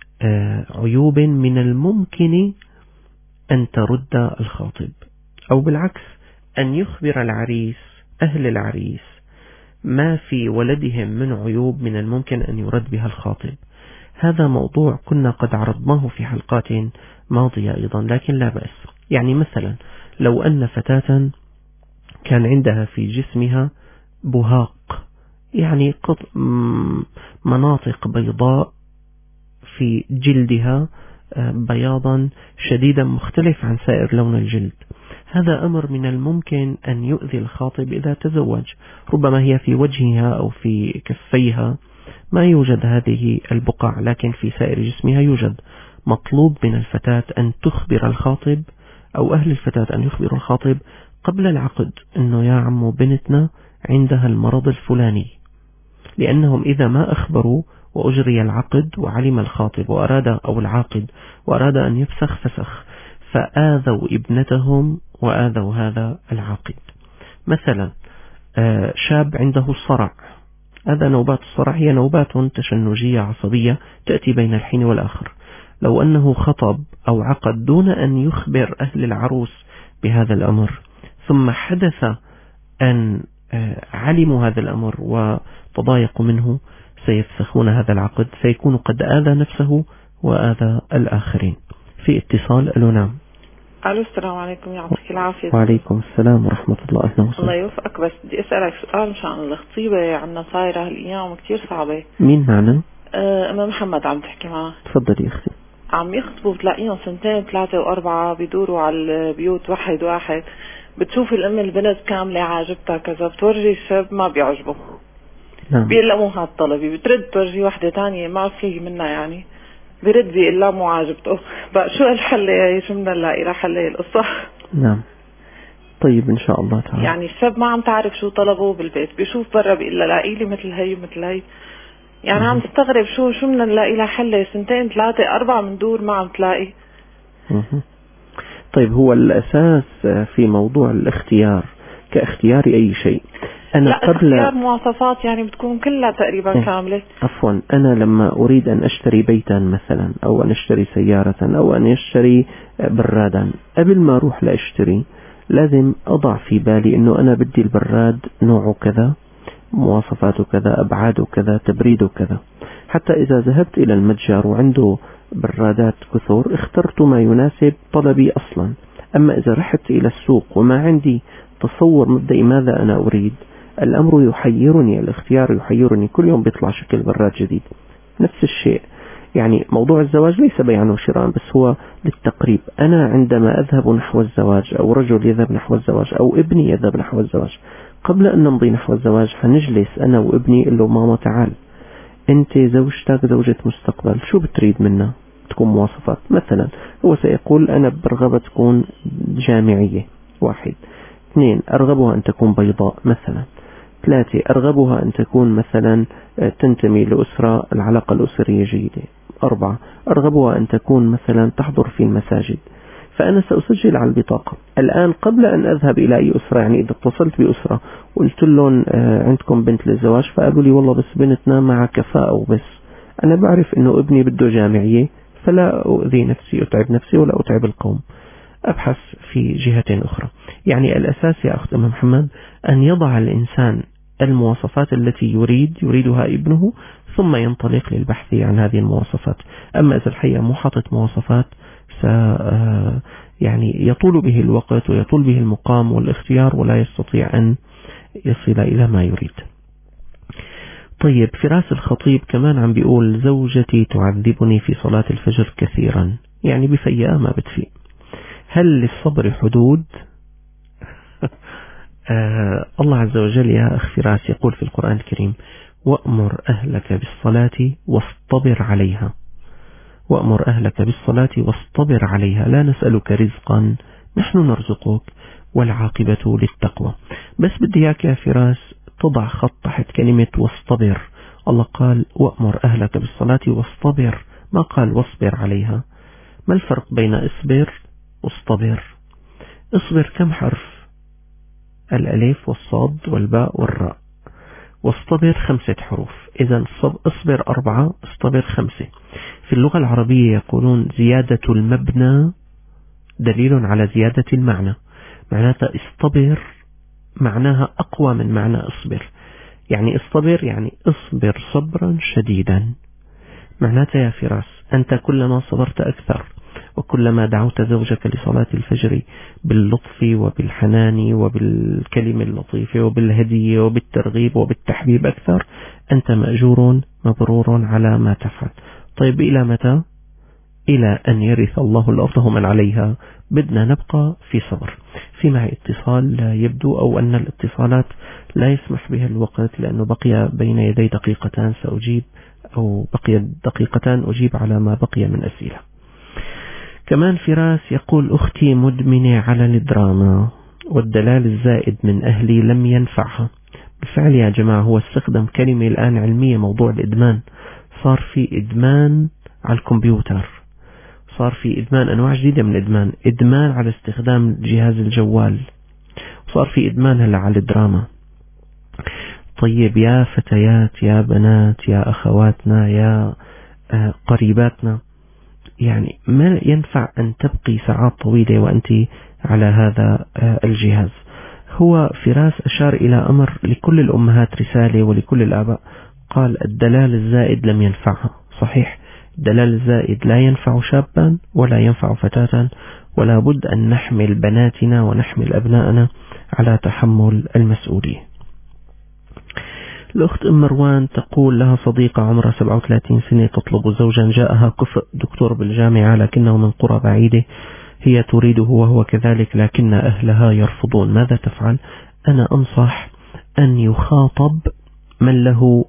Speaker 3: عيوب من الممكن أن ترد الخاطب، أو بالعكس أن يخبر العريس أهل العريس ما في ولدهم من عيوب من الممكن أن يرد بها الخاطب. هذا موضوع كنا قد عرضناه في حلقات ماضية أيضا، لكن لا بأس. يعني مثلا لو أن فتاة كان عندها في جسمها بهاق، يعني مناطق بيضاء في جلدها بياضا شديدا مختلف عن سائر لون الجلد، هذا أمر من الممكن أن يؤذي الخاطب إذا تزوج. ربما هي في وجهها أو في كفيها ما يوجد هذه البقع، لكن في سائر جسمها يوجد. مطلوب من الفتاة أن تخبر الخاطب أو أهل الفتاة أن يخبروا الخاطب قبل العقد أنه يا عمو بنتنا عندها المرض الفلاني، لأنهم إذا ما أخبروا وأجري العقد وعلم الخاطب وأراد أو العاقد وأراد أن يفسخ فسخ، فآذوا ابنتهم وآذوا هذا العاقد. مثلا شاب عنده الصرع، هذا نوبات الصرع هي نوبات تشنجية عصبية تأتي بين الحين والآخر. لو أنه خطب أو عقد دون أن يخبر أهل العروس بهذا الأمر، ثم حدث أن علموا هذا الأمر وتضايقوا منه، سيفسخون هذا العقد، سيكون قد آذى نفسه وآذى الآخرين. في اتصال. ألو نعم.
Speaker 10: ألو السلام عليكم، يعطيك العافية.
Speaker 3: وعليكم السلام ورحمة الله. أهلا وسهلا.
Speaker 10: الله يوفقك. بس بدي أسألك سؤال مشان الخطيبة عنا صايرة هالأيام كتير صعبة.
Speaker 3: مين معنا؟
Speaker 10: أم محمد عم تحكي معه.
Speaker 3: تفضلي أختي.
Speaker 10: عم يخطبوا بتلاقيهم 2 3 و4 بيدوروا على البيوت واحد واحد، بتشوف الأم البنت كاملة عاجبتها كذا، بتورجي الشاب ما بيعجبه.
Speaker 3: نعم.
Speaker 10: بيقول لا مو هاد طلبي، بترد تورجي واحدة تانية ما في منها يعني، برد بيقول لا مو عاجبته. بقى شو الحل يا شو بدنا نلاقي لها حل القصة؟ نعم.
Speaker 3: طيب إن شاء الله تعالى.
Speaker 10: يعني الشاب ما عم تعرف شو طلبه بالبيت، بيشوف برا بيقول لها لاقي لي مثل هي مثل هي، يعني عم تستغرب شو بدنا نلاقي لها حل. 2 3 4 من دور ما عم تلاقي.
Speaker 3: طيب هو الأساس في موضوع الاختيار كاختيار أي شيء، أنا
Speaker 10: لا
Speaker 3: قبل
Speaker 10: اختيار مواصفات يعني بتكون كلها تقريبا كاملة.
Speaker 3: عفوا، أنا لما أريد أن أشتري بيتا مثلا أو أن أشتري سيارة أو أن أشتري برادا، قبل ما أروح لأشتري لازم أضع في بالي أنه أنا بدي البراد نوعه كذا، مواصفاته كذا، أبعاده كذا، تبريده كذا، حتى إذا ذهبت إلى المتجر وعنده برادات كثر اخترت ما يناسب طلبي أصلا. أما إذا رحت إلى السوق وما عندي تصور مبدئي ماذا أنا أريد، الأمر يحيرني، الاختيار يحيرني، كل يوم بيطلع شكل براد جديد. نفس الشيء يعني موضوع الزواج ليس بيعا وشراء، بس هو للتقريب. أنا عندما أذهب نحو الزواج أو رجل يذهب نحو الزواج أو ابني يذهب نحو الزواج، قبل أن نمضي نحو الزواج حنجلس أنا وابني قل له ماما تعال أنت زوجتك زوجة مستقبل، شو بتريد منا تكون مواصفات؟ مثلا هو سيقول أنا برغبة تكون جامعية، 1. 2 أرغبها أن تكون بيضاء مثلا. 3 أرغبها أن تكون مثلا تنتمي لأسرة العلاقة الأسرية جيدة. 4 أرغبها أن تكون مثلا تحضر في المساجد. فأنا سأسجل على البطاقة الآن قبل أن أذهب إلى أي أسرة. يعني إذا اتصلت بأسرة وقلت لهم عندكم بنت للزواج، فقالوا لي والله بس بنتنا مع كفاءة وبس، أنا بعرف إنه ابني بده جامعية، فلا أؤذي نفسي، أتعب نفسي ولا أتعب القوم، أبحث في جهة أخرى. يعني الأساس يا أخت أم محمد أن يضع الإنسان المواصفات التي يريدها ابنه، ثم ينطلق للبحث عن هذه المواصفات. أما إذا الحقيقة مو حاطط مواصفات يعني يطول به الوقت ويطول به المقام والاختيار ولا يستطيع أن يصل إلى ما يريد. طيب، فراس الخطيب كمان عم بيقول زوجتي تعذبني في صلاة الفجر كثيرا، يعني بفيئة ما بتفيق، هل للصبر حدود؟ الله عز وجل يا أخ فراس يقول في القرآن الكريم: وأمر أهلك بالصلاة واصطبر عليها. وأمر أهلك بالصلاة واصطبر عليها، لا نسألك رزقا نحن نرزقك والعاقبة للتقوى. بس بدي إياك يا فراس تضع خط تحت كلمة واصطبر. الله قال وأمر أهلك بالصلاة واصطبر، ما قال واصبر عليها. ما الفرق بين اصبر واصطبر؟ اصبر كم حرف؟ الألف والصاد والباء والراء. واصطبر 5 حروف، إذا اصبر 4، اصطبر 5. في اللغة العربية يقولون زيادة المبنى دليل على زيادة المعنى، معناتها اصطبر معناها أقوى من معنى اصبر. يعني اصطبر يعني اصبر صبرا شديدا. معناتها يا فراس أنت كلما صبرت أكثر، وكلما دعوت زوجك لصلاة الفجر باللطف وبالحنان وبالكلمة اللطيفة وبالهدية وبالترغيب وبالتحبيب أكثر، أنت مأجور مبرور على ما تفعل. طيب إلى متى؟ إلى أن يرث الله الأرض ومن عليها. بدنا نبقى في صبر. في معي اتصال لا يبدو أو أن الاتصالات لا يسمح بها الوقت، لأنه بقي بين يدي دقيقتان سأجيب، أو بقي دقيقتان أجيب على ما بقي من أسئلة. كمان فراس يقول أختي مدمنة على الدراما والدلال الزائد من أهلي لم ينفعها. بالفعل يا جماعة هو استخدم كلمة الآن علمية، موضوع الإدمان. صار في إدمان على الكمبيوتر، صار في إدمان أنواع جديدة من الإدمان، إدمان على استخدام جهاز الجوال، صار في إدمان هلا على الدراما. طيب يا فتيات، يا بنات، يا أخواتنا، يا قريباتنا، يعني ما ينفع أن تبقي ساعات طويلة وأنت على هذا الجهاز. هو فراس أشار إلى أمر لكل الأمهات رسالة ولكل الآباء، قال الدلال الزائد لم ينفعها. صحيح، الدلال الزائد لا ينفع شابا ولا ينفع فتاة، ولا بد أن نحمل بناتنا ونحمل أبنائنا على تحمل المسؤولية. الأخت أم مروان تقول لها صديقة عمرها 37 سنة تطلب زوجا جاءها كفء دكتور بالجامعة لكنه من قرى بعيدة، هي تريده وهو كذلك لكن أهلها يرفضون، ماذا تفعل؟ أنا أنصح أن يخاطب من له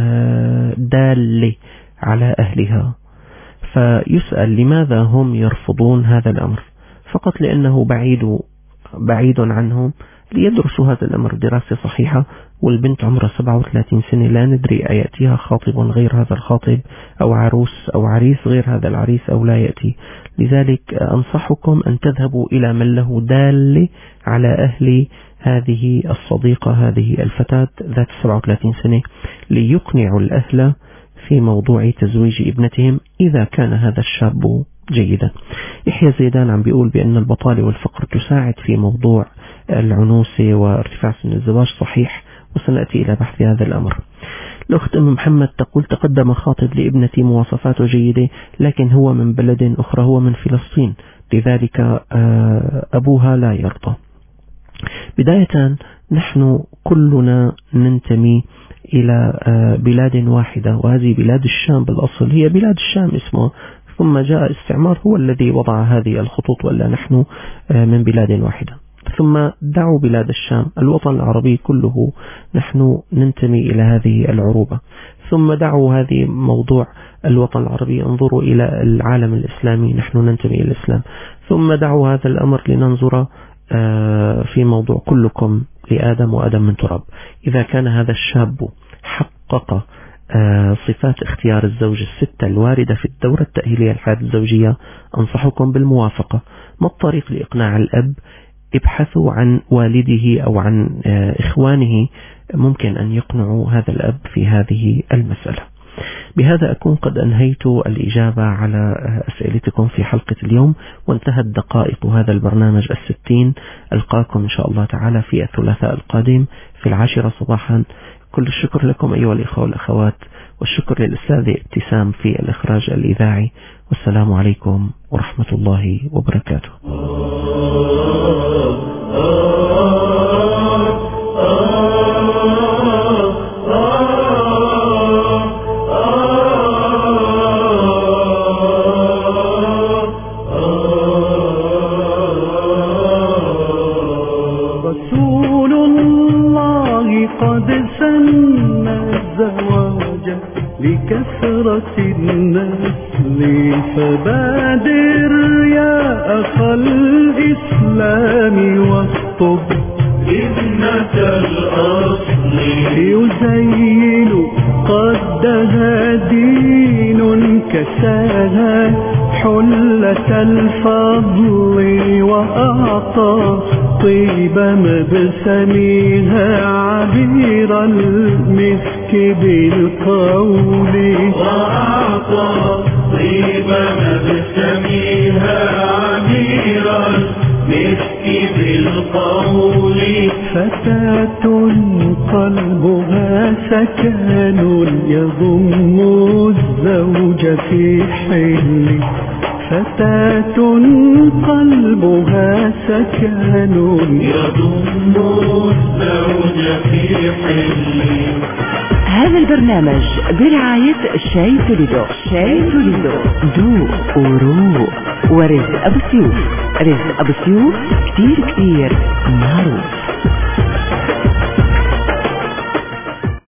Speaker 3: دالة على أهلها، فيسأل لماذا هم يرفضون هذا الأمر، فقط لأنه بعيد عنهم، ليدرسوا هذا الأمر دراسة صحيحة. والبنت عمرها 37 سنة، لا ندري أيأتيها خاطب غير هذا الخاطب أو عروس أو عريس غير هذا العريس أو لا يأتي. لذلك أنصحكم أن تذهبوا إلى من له دالة على أهل هذه الصديقة، هذه الفتاة ذات 37 سنة، ليقنعوا الأهل في موضوع تزويج ابنتهم إذا كان هذا الشاب جيدا. يحيى زيدان عم بيقول بأن البطالة والفقر تساعد في موضوع العنوسة وارتفاع سن الزواج. صحيح، وسنأتي إلى بحث هذا الأمر. الأخت أم محمد تقول تقدم خاطب لابنتي مواصفاته جيدة لكن هو من بلد أخرى، هو من فلسطين، لذلك أبوها لا يرضى. بداية نحن كلنا ننتمي إلى بلاد واحدة، وهذه بلاد الشام بالأصل، هي بلاد الشام اسمها، ثم جاء الاستعمار هو الذي وضع هذه الخطوط، ولا نحن من بلاد واحدة. ثم دعوا بلاد الشام، الوطن العربي كله نحن ننتمي إلى هذه العروبة. ثم دعوا هذه موضوع الوطن العربي، انظروا إلى العالم الإسلامي، نحن ننتمي إلى الإسلام. ثم دعوا هذا الأمر لننظر في موضوع كلكم لآدم وآدم من تراب. إذا كان هذا الشاب حقق صفات اختيار الزوج الستة الواردة في الدورة التأهيلية للحياة الزوجية، أنصحكم بالموافقة. ما الطريق لإقناع الأب؟ ابحثوا عن والده أو عن إخوانه، ممكن أن يقنعوا هذا الأب في هذه المسألة. بهذا أكون قد أنهيت الإجابة على أسئلتكم في حلقة اليوم، وانتهت دقائق هذا البرنامج 60. ألقاكم إن شاء الله تعالى في الثلاثاء القادم في 10 صباحا. كل الشكر لكم أيها الإخوة والأخوات، والشكر للأستاذة ابتسام في الإخراج الإذاعي، والسلام عليكم ورحمة الله وبركاته.
Speaker 1: رسول الله قد سن الزواج لكثرة النسل، فبادر يا أخا الإسلام واخطب ابنة الأصل، يزين قدها دين كساها حلة الفضل، وأعطى طيب مبسمها عبير المسك بالقول، وأعطى طيب مبسمها عبير المسك بالقول. فتاة قلبها سكن يضم الزوج في حل، فتاة قلبها سكن يضم الزوج في حل.
Speaker 2: هذا البرنامج برعاية شاي توليدو. شاي توليدو ذوق وروق ورزق أبو سيوف. رزق أبو سيوف كتير معروف.